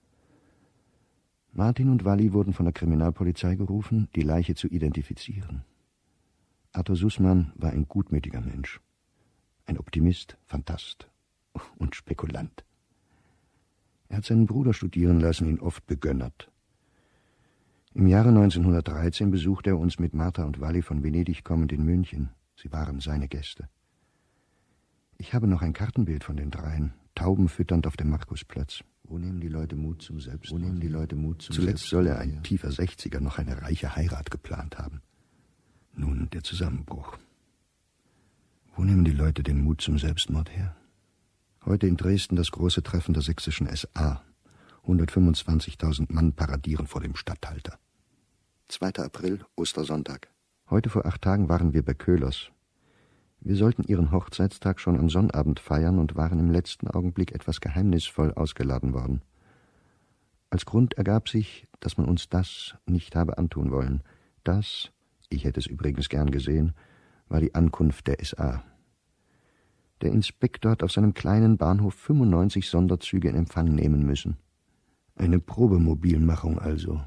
C: Martin und Walli wurden von der Kriminalpolizei gerufen, die Leiche zu identifizieren. Arthur Sussmann war ein gutmütiger Mensch. Ein Optimist, Phantast und Spekulant. Er hat seinen Bruder studieren lassen, ihn oft begönnert. Im Jahre neunzehnhundertdreizehn besuchte er uns mit Martha und Walli von Venedig kommend in München. Sie waren seine Gäste. Ich habe noch ein Kartenbild von den dreien, taubenfütternd auf dem Markusplatz. Wo nehmen die Leute Mut zum Selbstmord? Wo nehmen die Leute Mut zum Zuletzt soll er, ein tiefer Sechziger, noch eine reiche Heirat geplant haben. Nun der Zusammenbruch. Wo nehmen die Leute den Mut zum Selbstmord her? Heute in Dresden das große Treffen der sächsischen S A. hundertfünfundzwanzigtausend Mann paradieren vor dem Statthalter. zweiter April, Ostersonntag. Heute vor acht Tagen waren wir bei Köhlers. Wir sollten ihren Hochzeitstag schon am Sonnabend feiern und waren im letzten Augenblick etwas geheimnisvoll ausgeladen worden. Als Grund ergab sich, dass man uns das nicht habe antun wollen. Das, ich hätte es übrigens gern gesehen, war die Ankunft der S A. Der Inspektor hat auf seinem kleinen Bahnhof fünfundneunzig Sonderzüge in Empfang nehmen müssen. Eine Probemobilmachung also.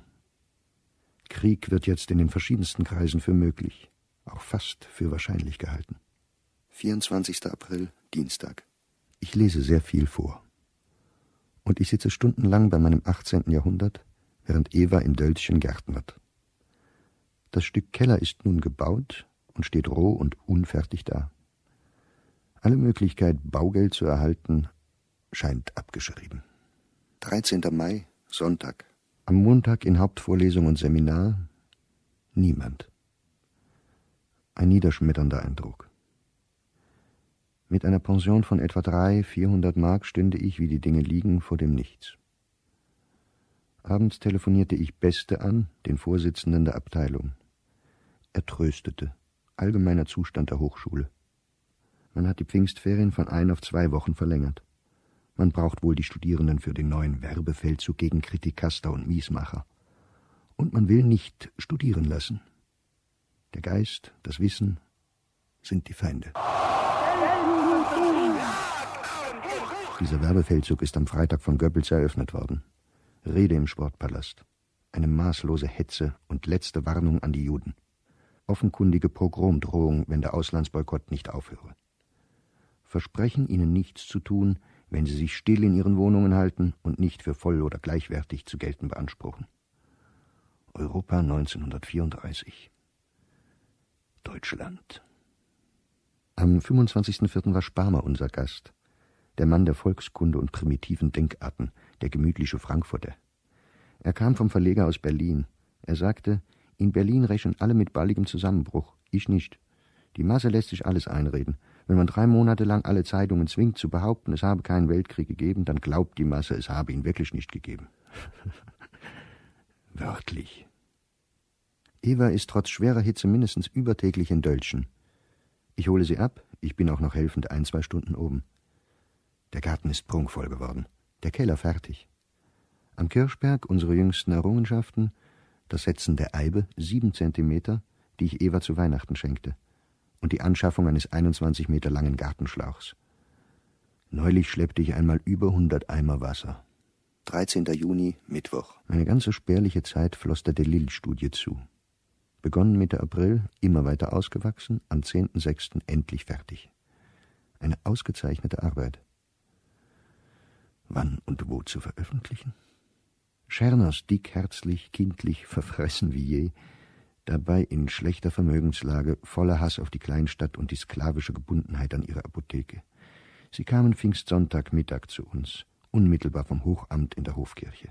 C: Krieg wird jetzt in den verschiedensten Kreisen für möglich, auch fast für wahrscheinlich gehalten. vierundzwanzigster April, Dienstag. Ich lese sehr viel vor. Und ich sitze stundenlang bei meinem achtzehnten Jahrhundert, während Eva im Dölzchen gärtnert. Das Stück Keller ist nun gebaut und steht roh und unfertig da. Alle Möglichkeit, Baugeld zu erhalten, scheint abgeschrieben. dreizehnter Mai, Sonntag. Am Montag in Hauptvorlesung und Seminar niemand. Ein niederschmetternder Eindruck. Mit einer Pension von etwa dreihundert, vierhundert Mark stünde ich, wie die Dinge liegen, vor dem Nichts. Abends telefonierte ich Beste an, den Vorsitzenden der Abteilung. Er tröstete. Allgemeiner Zustand der Hochschule. Man hat die Pfingstferien von ein auf zwei Wochen verlängert. Man braucht wohl die Studierenden für den neuen Werbefeldzug gegen Kritikaster und Miesmacher. Und man will nicht studieren lassen. Der Geist, das Wissen sind die Feinde. Dieser Werbefeldzug ist am Freitag von Goebbels eröffnet worden. Rede im Sportpalast. Eine maßlose Hetze und letzte Warnung an die Juden. Offenkundige Pogromdrohung, wenn der Auslandsboykott nicht aufhöre. Versprechen, ihnen nichts zu tun, wenn sie sich still in ihren Wohnungen halten und nicht für voll oder gleichwertig zu gelten beanspruchen. Europa neunzehnhundertvierunddreißig. Deutschland. Am fünfundzwanzigsten vierten war Sparmer unser Gast. Der Mann der Volkskunde und primitiven Denkarten, der gemütliche Frankfurter. Er kam vom Verleger aus Berlin. Er sagte, in Berlin rechnen alle mit baldigem Zusammenbruch, ich nicht. Die Masse lässt sich alles einreden. Wenn man drei Monate lang alle Zeitungen zwingt zu behaupten, es habe keinen Weltkrieg gegeben, dann glaubt die Masse, es habe ihn wirklich nicht gegeben. Wörtlich. Eva ist trotz schwerer Hitze mindestens übertäglich in Dölzschen. Ich hole sie ab, ich bin auch noch helfend ein, zwei Stunden oben. Der Garten ist prunkvoll geworden, der Keller fertig. Am Kirschberg unsere jüngsten Errungenschaften, das Setzen der Eibe, sieben Zentimeter, die ich Eva zu Weihnachten schenkte, und die Anschaffung eines einundzwanzig Meter langen Gartenschlauchs. Neulich schleppte ich einmal über hundert Eimer Wasser. dreizehnter Juni, Mittwoch. Meine ganze spärliche Zeit floss der Delisle-Studie zu. Begonnen Mitte April, immer weiter ausgewachsen, am zehnten sechsten endlich fertig. Eine ausgezeichnete Arbeit. Wann und wo zu veröffentlichen? Scherners dickherzlich, kindlich, verfressen wie je, dabei in schlechter Vermögenslage, voller Hass auf die Kleinstadt und die sklavische Gebundenheit an ihre Apotheke. Sie kamen Pfingstsonntagmittag zu uns, unmittelbar vom Hochamt in der Hofkirche.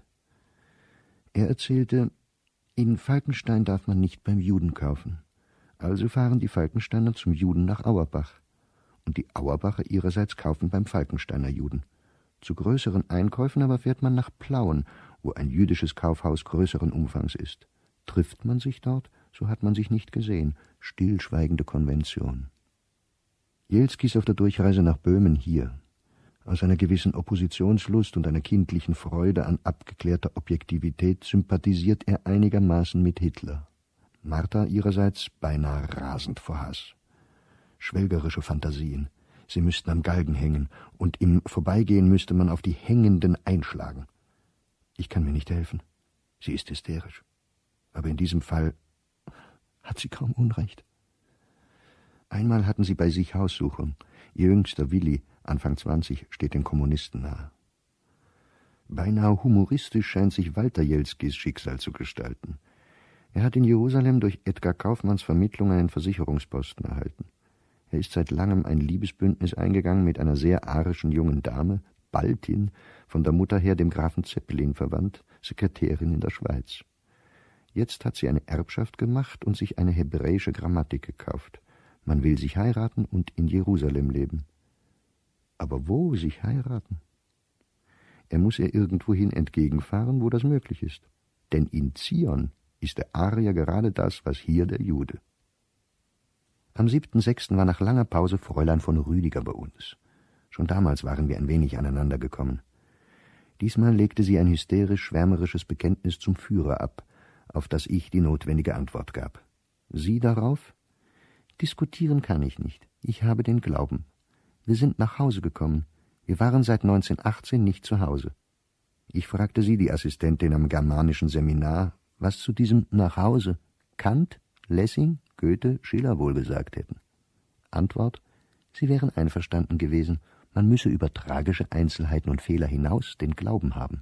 C: Er erzählte, in Falkenstein darf man nicht beim Juden kaufen. Also fahren die Falkensteiner zum Juden nach Auerbach. Und die Auerbacher ihrerseits kaufen beim Falkensteiner Juden. Zu größeren Einkäufen aber fährt man nach Plauen, wo ein jüdisches Kaufhaus größeren Umfangs ist. Trifft man sich dort, so hat man sich nicht gesehen. Stillschweigende Konvention. Jelski ist auf der Durchreise nach Böhmen hier. Aus einer gewissen Oppositionslust und einer kindlichen Freude an abgeklärter Objektivität sympathisiert er einigermaßen mit Hitler. Martha ihrerseits beinahe rasend vor Hass. Schwelgerische Fantasien. Sie müssten am Galgen hängen, und im Vorbeigehen müsste man auf die Hängenden einschlagen. Ich kann mir nicht helfen. Sie ist hysterisch. Aber in diesem Fall hat sie kaum Unrecht. Einmal hatten sie bei sich Haussuchung. Ihr jüngster Willi, Anfang zwanzig, steht den Kommunisten nahe. Beinahe humoristisch scheint sich Walter Jelskis Schicksal zu gestalten. Er hat in Jerusalem durch Edgar Kaufmanns Vermittlung einen Versicherungsposten erhalten. Er ist seit langem ein Liebesbündnis eingegangen mit einer sehr arischen jungen Dame, Baltin, von der Mutter her dem Grafen Zeppelin verwandt, Sekretärin in der Schweiz. Jetzt hat sie eine Erbschaft gemacht und sich eine hebräische Grammatik gekauft. Man will sich heiraten und in Jerusalem leben. Aber wo sich heiraten? Er muss ihr irgendwohin entgegenfahren, wo das möglich ist. Denn in Zion ist der Arier gerade das, was hier der Jude. Am siebten sechsten war nach langer Pause Fräulein von Rüdiger bei uns. Schon damals waren wir ein wenig aneinander gekommen. Diesmal legte sie ein hysterisch-schwärmerisches Bekenntnis zum Führer ab, auf das ich die notwendige Antwort gab. Sie darauf: Diskutieren kann ich nicht. Ich habe den Glauben. Wir sind nach Hause gekommen. Wir waren seit neunzehnhundertachtzehn nicht zu Hause. Ich fragte sie, die Assistentin am germanischen Seminar, was zu diesem Nachhause Kant, Lessing, Goethe, Schiller wohl gesagt hätten. Antwort: Sie wären einverstanden gewesen, man müsse über tragische Einzelheiten und Fehler hinaus den Glauben haben.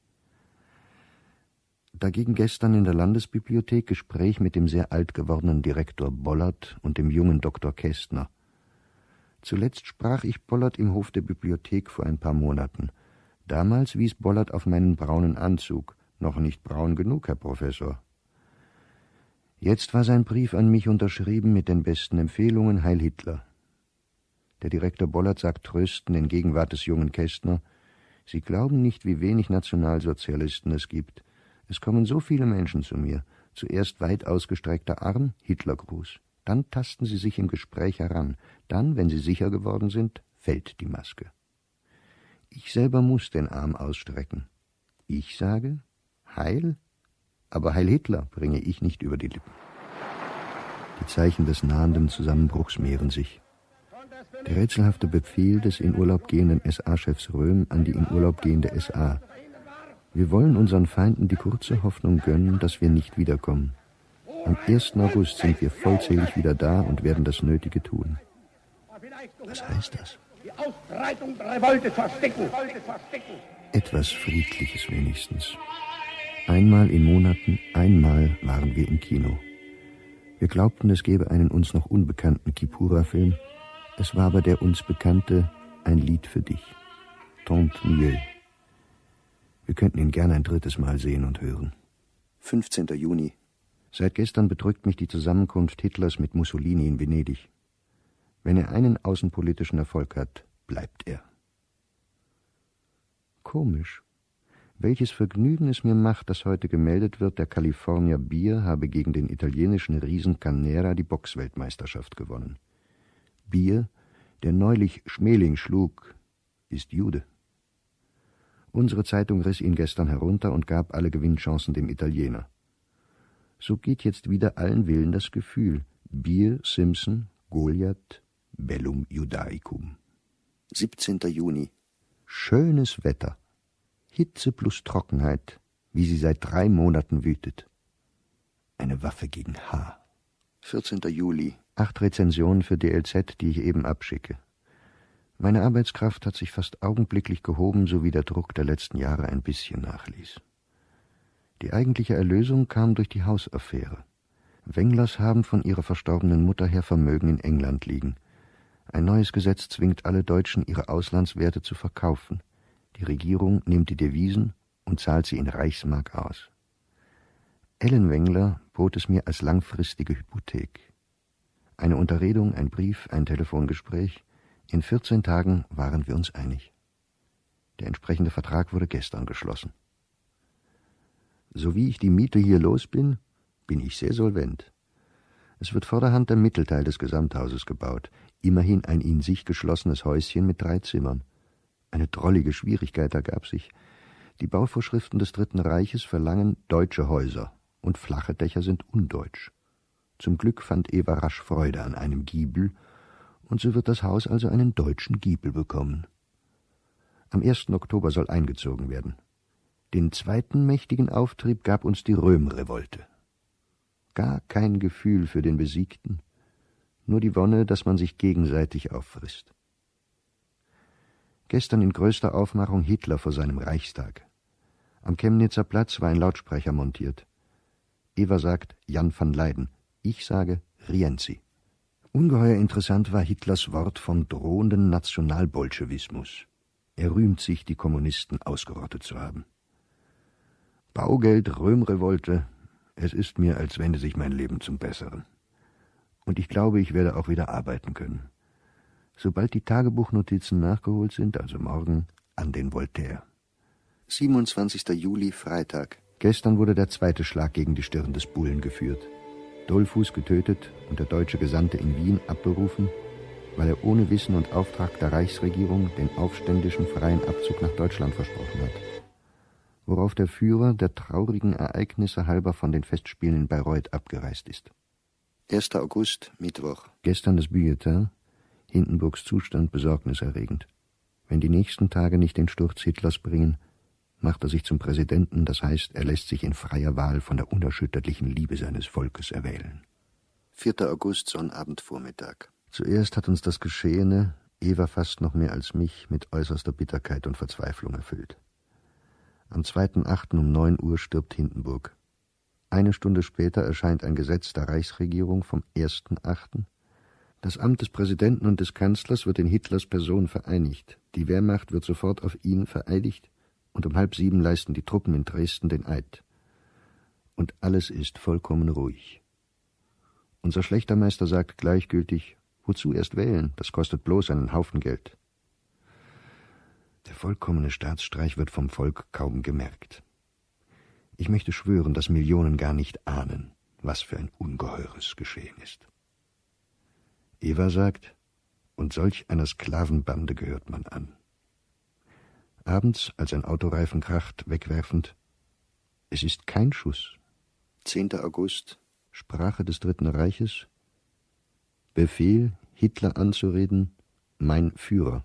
C: Dagegen gestern in der Landesbibliothek Gespräch mit dem sehr alt gewordenen Direktor Bollert und dem jungen Doktor Kästner. Zuletzt sprach ich Bollert im Hof der Bibliothek vor ein paar Monaten. Damals wies Bollert auf meinen braunen Anzug. Noch nicht braun genug, Herr Professor. Jetzt war sein Brief an mich unterschrieben mit den besten Empfehlungen, Heil Hitler. Der Direktor Bollert sagt tröstend in Gegenwart des jungen Kästner, Sie glauben nicht, wie wenig Nationalsozialisten es gibt. Es kommen so viele Menschen zu mir. Zuerst weit ausgestreckter Arm, Hitlergruß. Dann tasten sie sich im Gespräch heran. Dann, wenn sie sicher geworden sind, fällt die Maske. Ich selber muss den Arm ausstrecken. Ich sage, Heil? Aber Heil Hitler bringe ich nicht über die Lippen. Die Zeichen des nahenden Zusammenbruchs mehren sich. Der rätselhafte Befehl des in Urlaub gehenden S A-Chefs Röhm an die in Urlaub gehende S A. Wir wollen unseren Feinden die kurze Hoffnung gönnen, dass wir nicht wiederkommen. Am ersten August sind wir vollzählig wieder da und werden das Nötige tun. Was heißt das?
L: Die Ausbreitung der Revolte verstecken.
C: Etwas Friedliches wenigstens. Einmal in Monaten, einmal waren wir im Kino. Wir glaubten, es gäbe einen uns noch unbekannten Kipura-Film. Es war aber der uns bekannte Ein Lied für dich. Tant mieux. Wir könnten ihn gern ein drittes Mal sehen und hören. fünfzehnter Juni. Seit gestern bedrückt mich die Zusammenkunft Hitlers mit Mussolini in Venedig. Wenn er einen außenpolitischen Erfolg hat, bleibt er. Komisch. Welches Vergnügen es mir macht, dass heute gemeldet wird, der California Bier habe gegen den italienischen Riesen Canera die Boxweltmeisterschaft gewonnen. Bier, der neulich Schmeling schlug, ist Jude. Unsere Zeitung riss ihn gestern herunter und gab alle Gewinnchancen dem Italiener. So geht jetzt wieder allen Willen das Gefühl. Bier, Simpson, Goliath, Bellum Judaicum. siebzehnter Juni. Schönes Wetter. Hitze plus Trockenheit, wie sie seit drei Monaten wütet. Eine Waffe gegen H. vierzehnter Juli. Acht Rezensionen für D L Z, die ich eben abschicke. Meine Arbeitskraft hat sich fast augenblicklich gehoben, so wie der Druck der letzten Jahre ein bisschen nachließ. Die eigentliche Erlösung kam durch die Hausaffäre. Wenglers haben von ihrer verstorbenen Mutter her Vermögen in England liegen. Ein neues Gesetz zwingt alle Deutschen, ihre Auslandswerte zu verkaufen. Die Regierung nimmt die Devisen und zahlt sie in Reichsmark aus. Ellen Wengler bot es mir als langfristige Hypothek. Eine Unterredung, ein Brief, ein Telefongespräch. In vierzehn Tagen waren wir uns einig. Der entsprechende Vertrag wurde gestern geschlossen. So wie ich die Miete hier los bin, bin ich sehr solvent. Es wird vorderhand der Mittelteil des Gesamthauses gebaut, immerhin ein in sich geschlossenes Häuschen mit drei Zimmern. Eine drollige Schwierigkeit ergab sich. Die Bauvorschriften des Dritten Reiches verlangen deutsche Häuser, und flache Dächer sind undeutsch. Zum Glück fand Eva rasch Freude an einem Giebel, und so wird das Haus also einen deutschen Giebel bekommen. Am ersten Oktober soll eingezogen werden. Den zweiten mächtigen Auftrieb gab uns die Röhm-Revolte. Gar kein Gefühl für den Besiegten, nur die Wonne, dass man sich gegenseitig auffrisst. Gestern in größter Aufmachung Hitler vor seinem Reichstag. Am Chemnitzer Platz war ein Lautsprecher montiert. Eva sagt Jan van Leyden, ich sage Rienzi. Ungeheuer interessant war Hitlers Wort vom drohenden Nationalbolschewismus. Er rühmt sich, die Kommunisten ausgerottet zu haben. Baugeld, Röhm-Revolte, es ist mir, als wende sich mein Leben zum Besseren. Und ich glaube, ich werde auch wieder arbeiten können. Sobald die Tagebuchnotizen nachgeholt sind, also morgen, an den Voltaire. siebenundzwanzigster Juli, Freitag. Gestern wurde der zweite Schlag gegen die Stirn des Bullen geführt. Dollfuß getötet und der deutsche Gesandte in Wien abberufen, weil er ohne Wissen und Auftrag der Reichsregierung den Aufständischen freien Abzug nach Deutschland versprochen hat. Worauf der Führer der traurigen Ereignisse halber von den Festspielen in Bayreuth abgereist ist. erster August, Mittwoch. Gestern das Bulletin. Hindenburgs Zustand besorgniserregend. Wenn die nächsten Tage nicht den Sturz Hitlers bringen, macht er sich zum Präsidenten, das heißt, er lässt sich in freier Wahl von der unerschütterlichen Liebe seines Volkes erwählen. vierter August, Sonnabendvormittag. Zuerst hat uns das Geschehene, Eva fast noch mehr als mich, mit äußerster Bitterkeit und Verzweiflung erfüllt. Am zweiten achten um neun Uhr stirbt Hindenburg. Eine Stunde später erscheint ein Gesetz der Reichsregierung vom ersten achten Das Amt des Präsidenten und des Kanzlers wird in Hitlers Person vereinigt. Die Wehrmacht wird sofort auf ihn vereidigt und um halb sieben leisten die Truppen in Dresden den Eid. Und alles ist vollkommen ruhig. Unser Schlächtermeister sagt gleichgültig, wozu erst wählen, das kostet bloß einen Haufen Geld. Der vollkommene Staatsstreich wird vom Volk kaum gemerkt. Ich möchte schwören, dass Millionen gar nicht ahnen, was für ein ungeheures Geschehen ist. Eva sagt, und solch einer Sklavenbande gehört man an. Abends, als ein Autoreifen kracht, wegwerfend, es ist kein Schuss. zehnter August, Sprache des Dritten Reiches, Befehl, Hitler anzureden, mein Führer.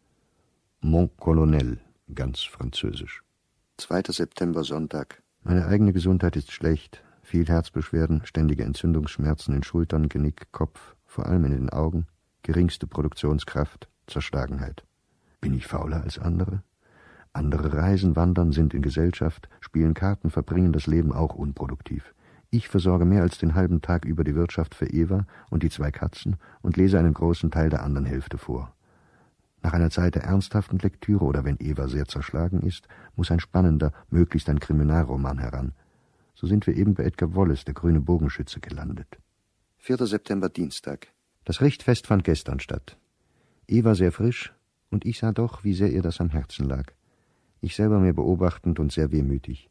C: Mon Colonel, ganz französisch. zweiter September, Sonntag. Meine eigene Gesundheit ist schlecht. Viel Herzbeschwerden, ständige Entzündungsschmerzen in Schultern, Genick, Kopf, vor allem in den Augen, geringste Produktionskraft, Zerschlagenheit. Bin ich fauler als andere? Andere reisen, wandern, sind in Gesellschaft, spielen Karten, verbringen das Leben auch unproduktiv. Ich versorge mehr als den halben Tag über die Wirtschaft für Eva und die zwei Katzen und lese einen großen Teil der anderen Hälfte vor. Nach einer Zeit der ernsthaften Lektüre oder wenn Eva sehr zerschlagen ist, muss ein spannender, möglichst ein Kriminalroman heran. So sind wir eben bei Edgar Wallace, der grüne Bogenschütze, gelandet. vierter September, Dienstag. Das Richtfest fand gestern statt. Eva sehr frisch und ich sah doch, wie sehr ihr das am Herzen lag. Ich selber mir beobachtend und sehr wehmütig.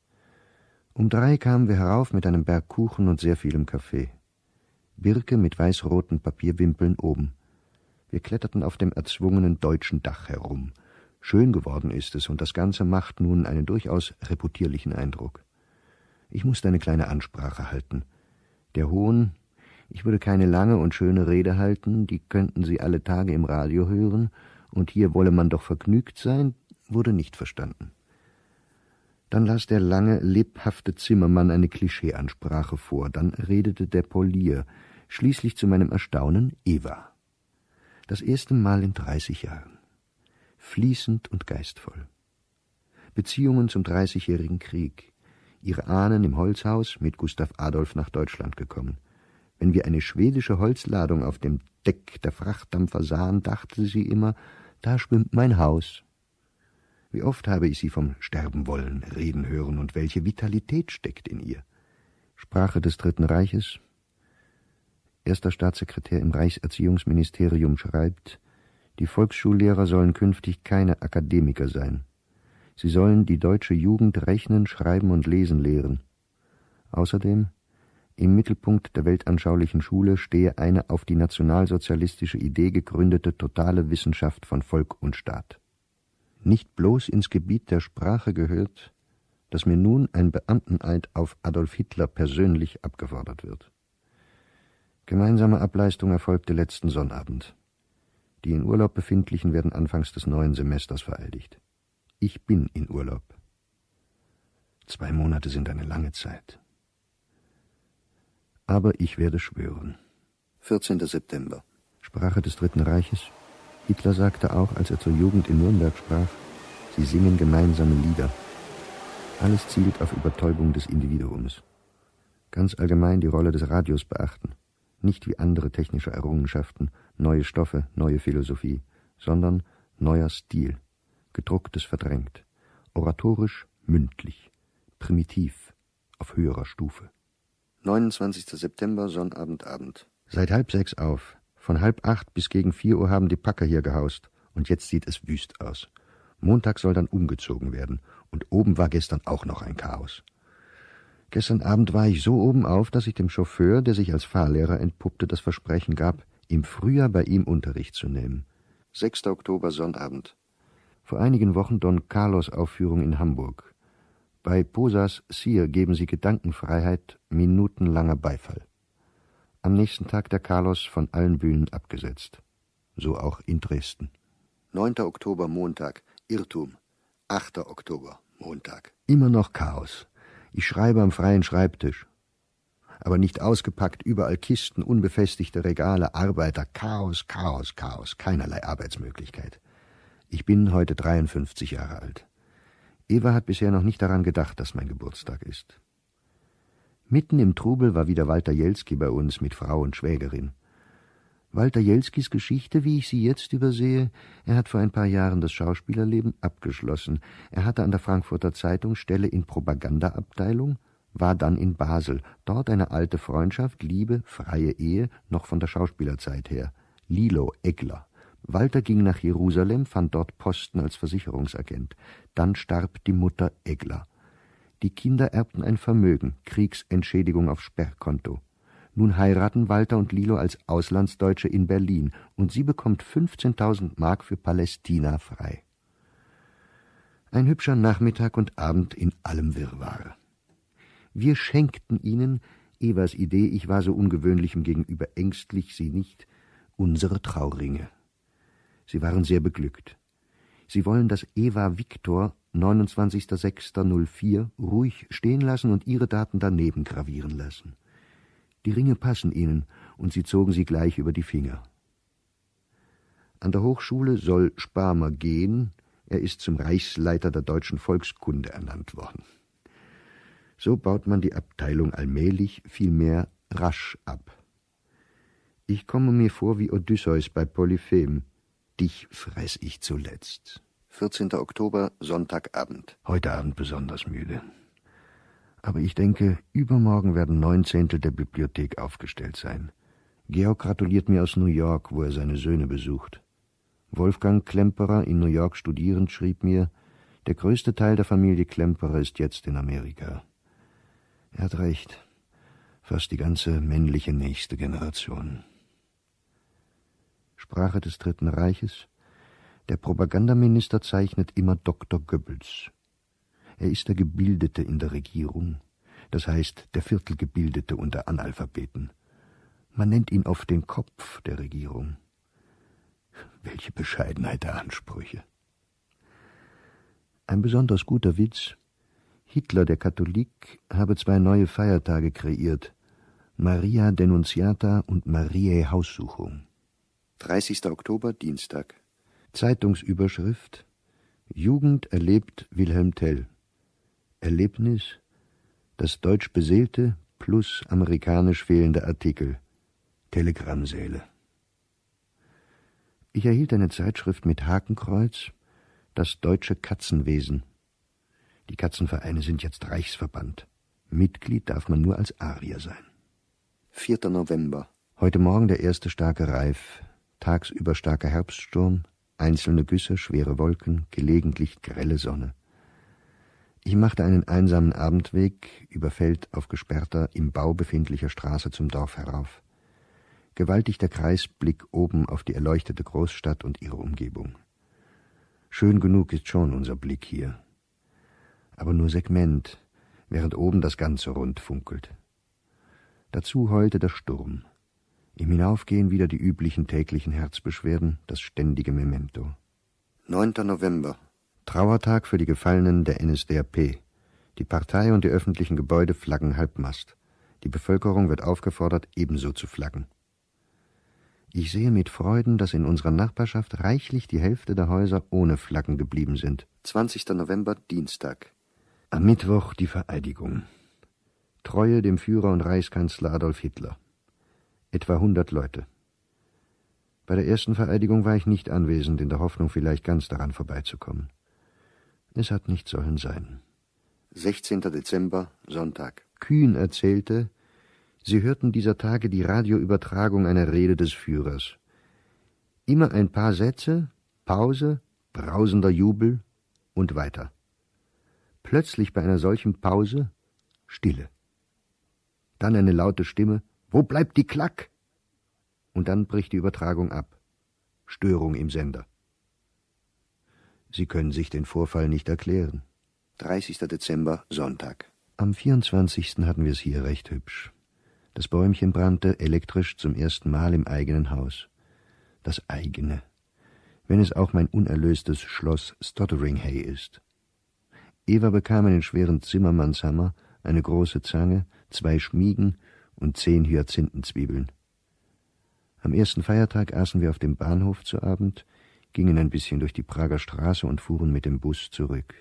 C: Um drei kamen wir herauf mit einem Berg Kuchen und sehr vielem Kaffee. Birke mit weiß-roten Papierwimpeln oben. Wir kletterten auf dem erzwungenen deutschen Dach herum. Schön geworden ist es, und das Ganze macht nun einen durchaus reputierlichen Eindruck. Ich musste eine kleine Ansprache halten. Der Hohn, ich würde keine lange und schöne Rede halten, die könnten Sie alle Tage im Radio hören, und hier wolle man doch vergnügt sein, wurde nicht verstanden. Dann las der lange, lebhafte Zimmermann eine Klischeeansprache vor, dann redete der Polier, schließlich zu meinem Erstaunen Eva. Das erste Mal in dreißig Jahren. Fließend und geistvoll. Beziehungen zum Dreißigjährigen Krieg. Ihre Ahnen im Holzhaus, mit Gustav Adolf nach Deutschland gekommen. Wenn wir eine schwedische Holzladung auf dem Deck der Frachtdampfer sahen, dachte sie immer, da schwimmt mein Haus. Wie oft habe ich sie vom Sterbenwollen reden hören und welche Vitalität steckt in ihr. Sprache des Dritten Reiches. Erster Staatssekretär im Reichserziehungsministerium schreibt, die Volksschullehrer sollen künftig keine Akademiker sein. Sie sollen die deutsche Jugend rechnen, schreiben und lesen lehren. Außerdem, im Mittelpunkt der weltanschaulichen Schule stehe eine auf die nationalsozialistische Idee gegründete totale Wissenschaft von Volk und Staat. Nicht bloß ins Gebiet der Sprache gehört, dass mir nun ein Beamteneid auf Adolf Hitler persönlich abgefordert wird. Gemeinsame Ableistung erfolgte letzten Sonnabend. Die in Urlaub Befindlichen werden anfangs des neuen Semesters vereidigt. Ich bin in Urlaub. Zwei Monate sind eine lange Zeit. Aber ich werde schwören. vierzehnter September. Sprache des Dritten Reiches. Hitler sagte auch, als er zur Jugend in Nürnberg sprach, sie singen gemeinsame Lieder. Alles zielt auf Übertäubung des Individuums. Ganz allgemein die Rolle des Radios beachten. Nicht wie andere technische Errungenschaften, neue Stoffe, neue Philosophie, sondern neuer Stil, gedrucktes verdrängt, oratorisch mündlich, primitiv, auf höherer Stufe. neunundzwanzigster September, Sonnabendabend. Seit halb sechs auf. Von halb acht bis gegen vier Uhr haben die Packer hier gehaust, und jetzt sieht es wüst aus. Montag soll dann umgezogen werden, und oben war gestern auch noch ein Chaos. Gestern Abend war ich so oben auf, dass ich dem Chauffeur, der sich als Fahrlehrer entpuppte, das Versprechen gab, im Frühjahr bei ihm Unterricht zu nehmen. sechster Oktober, Sonnabend. Vor einigen Wochen Don Carlos Aufführung in Hamburg. Bei Posas Sir geben sie Gedankenfreiheit, minutenlanger Beifall. Am nächsten Tag der Carlos von allen Bühnen abgesetzt. So auch in Dresden. neunter Oktober, Montag. Irrtum. achter Oktober, Montag. Immer noch Chaos. Ich schreibe am freien Schreibtisch. aber nicht ausgepackt, überall Kisten, unbefestigte Regale, Arbeiter, Chaos, Chaos, Chaos, keinerlei Arbeitsmöglichkeit. Ich bin heute dreiundfünfzig Jahre alt. Eva hat bisher noch nicht daran gedacht, dass mein Geburtstag ist. Mitten im Trubel war wieder Walter Jelski bei uns mit Frau und Schwägerin. Walter Jelskis Geschichte, wie ich sie jetzt übersehe, er hat vor ein paar Jahren das Schauspielerleben abgeschlossen. Er hatte an der Frankfurter Zeitung Stelle in Propagandaabteilung, war dann in Basel, dort eine alte Freundschaft, Liebe, freie Ehe, noch von der Schauspielerzeit her. Lilo Egler. Walter ging nach Jerusalem, fand dort Posten als Versicherungsagent. Dann starb die Mutter Egler. Die Kinder erbten ein Vermögen, Kriegsentschädigung auf Sperrkonto. Nun heiraten Walter und Lilo als Auslandsdeutsche in Berlin und sie bekommt fünfzehntausend Mark für Palästina frei. Ein hübscher Nachmittag und Abend in allem Wirrwarr. Wir schenkten ihnen, Evas Idee, ich war so ungewöhnlichem gegenüber ängstlich, sie nicht, unsere Trauringe. Sie waren sehr beglückt. Sie wollen das Eva Victor neunundzwanzigster sechster null vier ruhig stehen lassen und ihre Daten daneben gravieren lassen. Die Ringe passen ihnen, und sie zogen sie gleich über die Finger. An der Hochschule soll Sparmer gehen, er ist zum Reichsleiter der deutschen Volkskunde ernannt worden. So baut man die Abteilung allmählich, vielmehr rasch ab. Ich komme mir vor wie Odysseus bei Polyphem. Dich fress ich zuletzt. vierzehnter Oktober, Sonntagabend. Heute Abend besonders müde. Aber ich denke, übermorgen werden neun Zehntel der Bibliothek aufgestellt sein. Georg gratuliert mir aus New York, wo er seine Söhne besucht. Wolfgang Klemperer, in New York studierend, schrieb mir, der größte Teil der Familie Klemperer ist jetzt in Amerika. Er hat recht, fast die ganze männliche nächste Generation. Sprache des Dritten Reiches. Der Propagandaminister zeichnet immer Doktor Goebbels. Er ist der Gebildete in der Regierung, das heißt der Viertelgebildete unter Analphabeten. Man nennt ihn oft den Kopf der Regierung. Welche Bescheidenheit der Ansprüche. Ein besonders guter Witz. Hitler, der Katholik, habe zwei neue Feiertage kreiert. Maria Denunziata und Mariä Haussuchung. dreißigster Oktober, Dienstag. Zeitungsüberschrift: Jugend erlebt Wilhelm Tell. Erlebnis: das deutsch beseelte plus amerikanisch fehlende Artikel. Telegrammsäle. Ich erhielt eine Zeitschrift mit Hakenkreuz, das Deutsche Katzenwesen. Die Katzenvereine sind jetzt Reichsverband. Mitglied darf man nur als Arier sein. vierter November. Heute Morgen der erste starke Reif. Tagsüber starker Herbststurm, einzelne Güsse, schwere Wolken, gelegentlich grelle Sonne. Ich machte einen einsamen Abendweg über Feld auf gesperrter, im Bau befindlicher Straße zum Dorf herauf. Gewaltig der Kreisblick oben auf die erleuchtete Großstadt und ihre Umgebung. Schön genug ist schon unser Blick hier. Aber nur Segment, während oben das Ganze rund funkelt. Dazu heulte der Sturm. Im Hinaufgehen wieder die üblichen täglichen Herzbeschwerden, das ständige Memento. neunter November. Trauertag für die Gefallenen der N S D A P. Die Partei und die öffentlichen Gebäude flaggen halbmast. Die Bevölkerung wird aufgefordert, ebenso zu flaggen. Ich sehe mit Freuden, dass in unserer Nachbarschaft reichlich die Hälfte der Häuser ohne Flaggen geblieben sind. zwanzigster November, Dienstag. Am Mittwoch die Vereidigung. Treue dem Führer und Reichskanzler Adolf Hitler. Etwa hundert Leute. Bei der ersten Vereidigung war ich nicht anwesend, in der Hoffnung, vielleicht ganz daran vorbeizukommen. Es hat nicht sollen sein. sechzehnter Dezember, Sonntag. Kühn erzählte, sie hörten dieser Tage die Radioübertragung einer Rede des Führers. Immer ein paar Sätze, Pause, brausender Jubel und weiter. Plötzlich bei einer solchen Pause Stille. Dann eine laute Stimme: »Wo bleibt die Klack?« Und dann bricht die Übertragung ab. Störung im Sender. Sie können sich den Vorfall nicht erklären. dreißigster Dezember, Sonntag. Am vierundzwanzigsten hatten wir es hier recht hübsch. Das Bäumchen brannte elektrisch zum ersten Mal im eigenen Haus. Das eigene, wenn es auch mein unerlöstes Schloss Stotteringhey ist. Eva bekam einen schweren Zimmermannshammer, eine große Zange, zwei Schmiegen und zehn Hyazinthenzwiebeln. Am ersten Feiertag aßen wir auf dem Bahnhof zu Abend, gingen ein bisschen durch die Prager Straße und fuhren mit dem Bus zurück.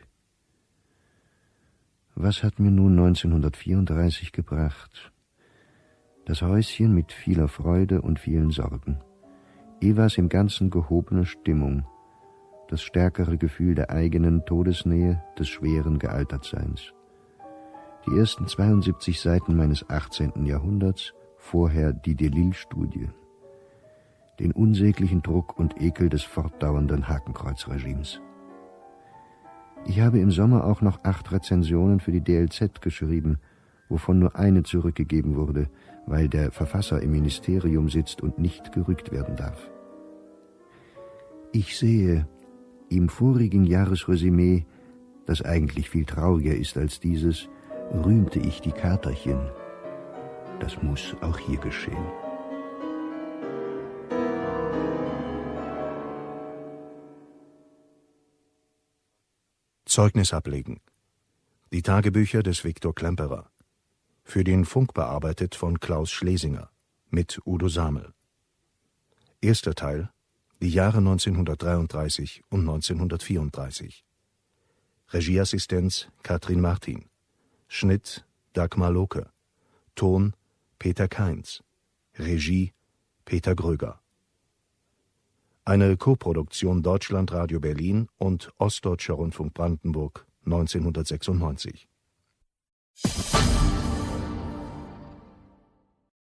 C: Was hat mir nun neunzehnhundertvierunddreißig gebracht? Das Häuschen mit vieler Freude und vielen Sorgen. Evas im Ganzen gehobene Stimmung, das stärkere Gefühl der eigenen Todesnähe, des schweren Gealtertseins. Die ersten zweiundsiebzig Seiten meines achtzehnten Jahrhunderts, vorher die Delisle-Studie. Den unsäglichen Druck und Ekel des fortdauernden Hakenkreuzregimes. Ich habe im Sommer auch noch acht Rezensionen für die D L Z geschrieben, wovon nur eine zurückgegeben wurde, weil der Verfasser im Ministerium sitzt und nicht gerügt werden darf. Ich sehe, im vorigen Jahresresümee, das eigentlich viel trauriger ist als dieses, rühmte ich die Katerchen. Das muss auch hier geschehen.
E: Zeugnis ablegen. Die Tagebücher des Viktor Klemperer. Für den Funk bearbeitet von Klaus Schlesinger. Mit Udo Samel. Erster Teil. Die Jahre neunzehnhundertdreiunddreißig und neunzehnhundertvierunddreißig. Regieassistenz Katrin Martin. Schnitt Dagmar Lohke. Ton Peter Kainz. Regie Peter Gröger. Eine Koproduktion Deutschlandradio Berlin und Ostdeutscher Rundfunk Brandenburg neunzehnhundertsechsundneunzig.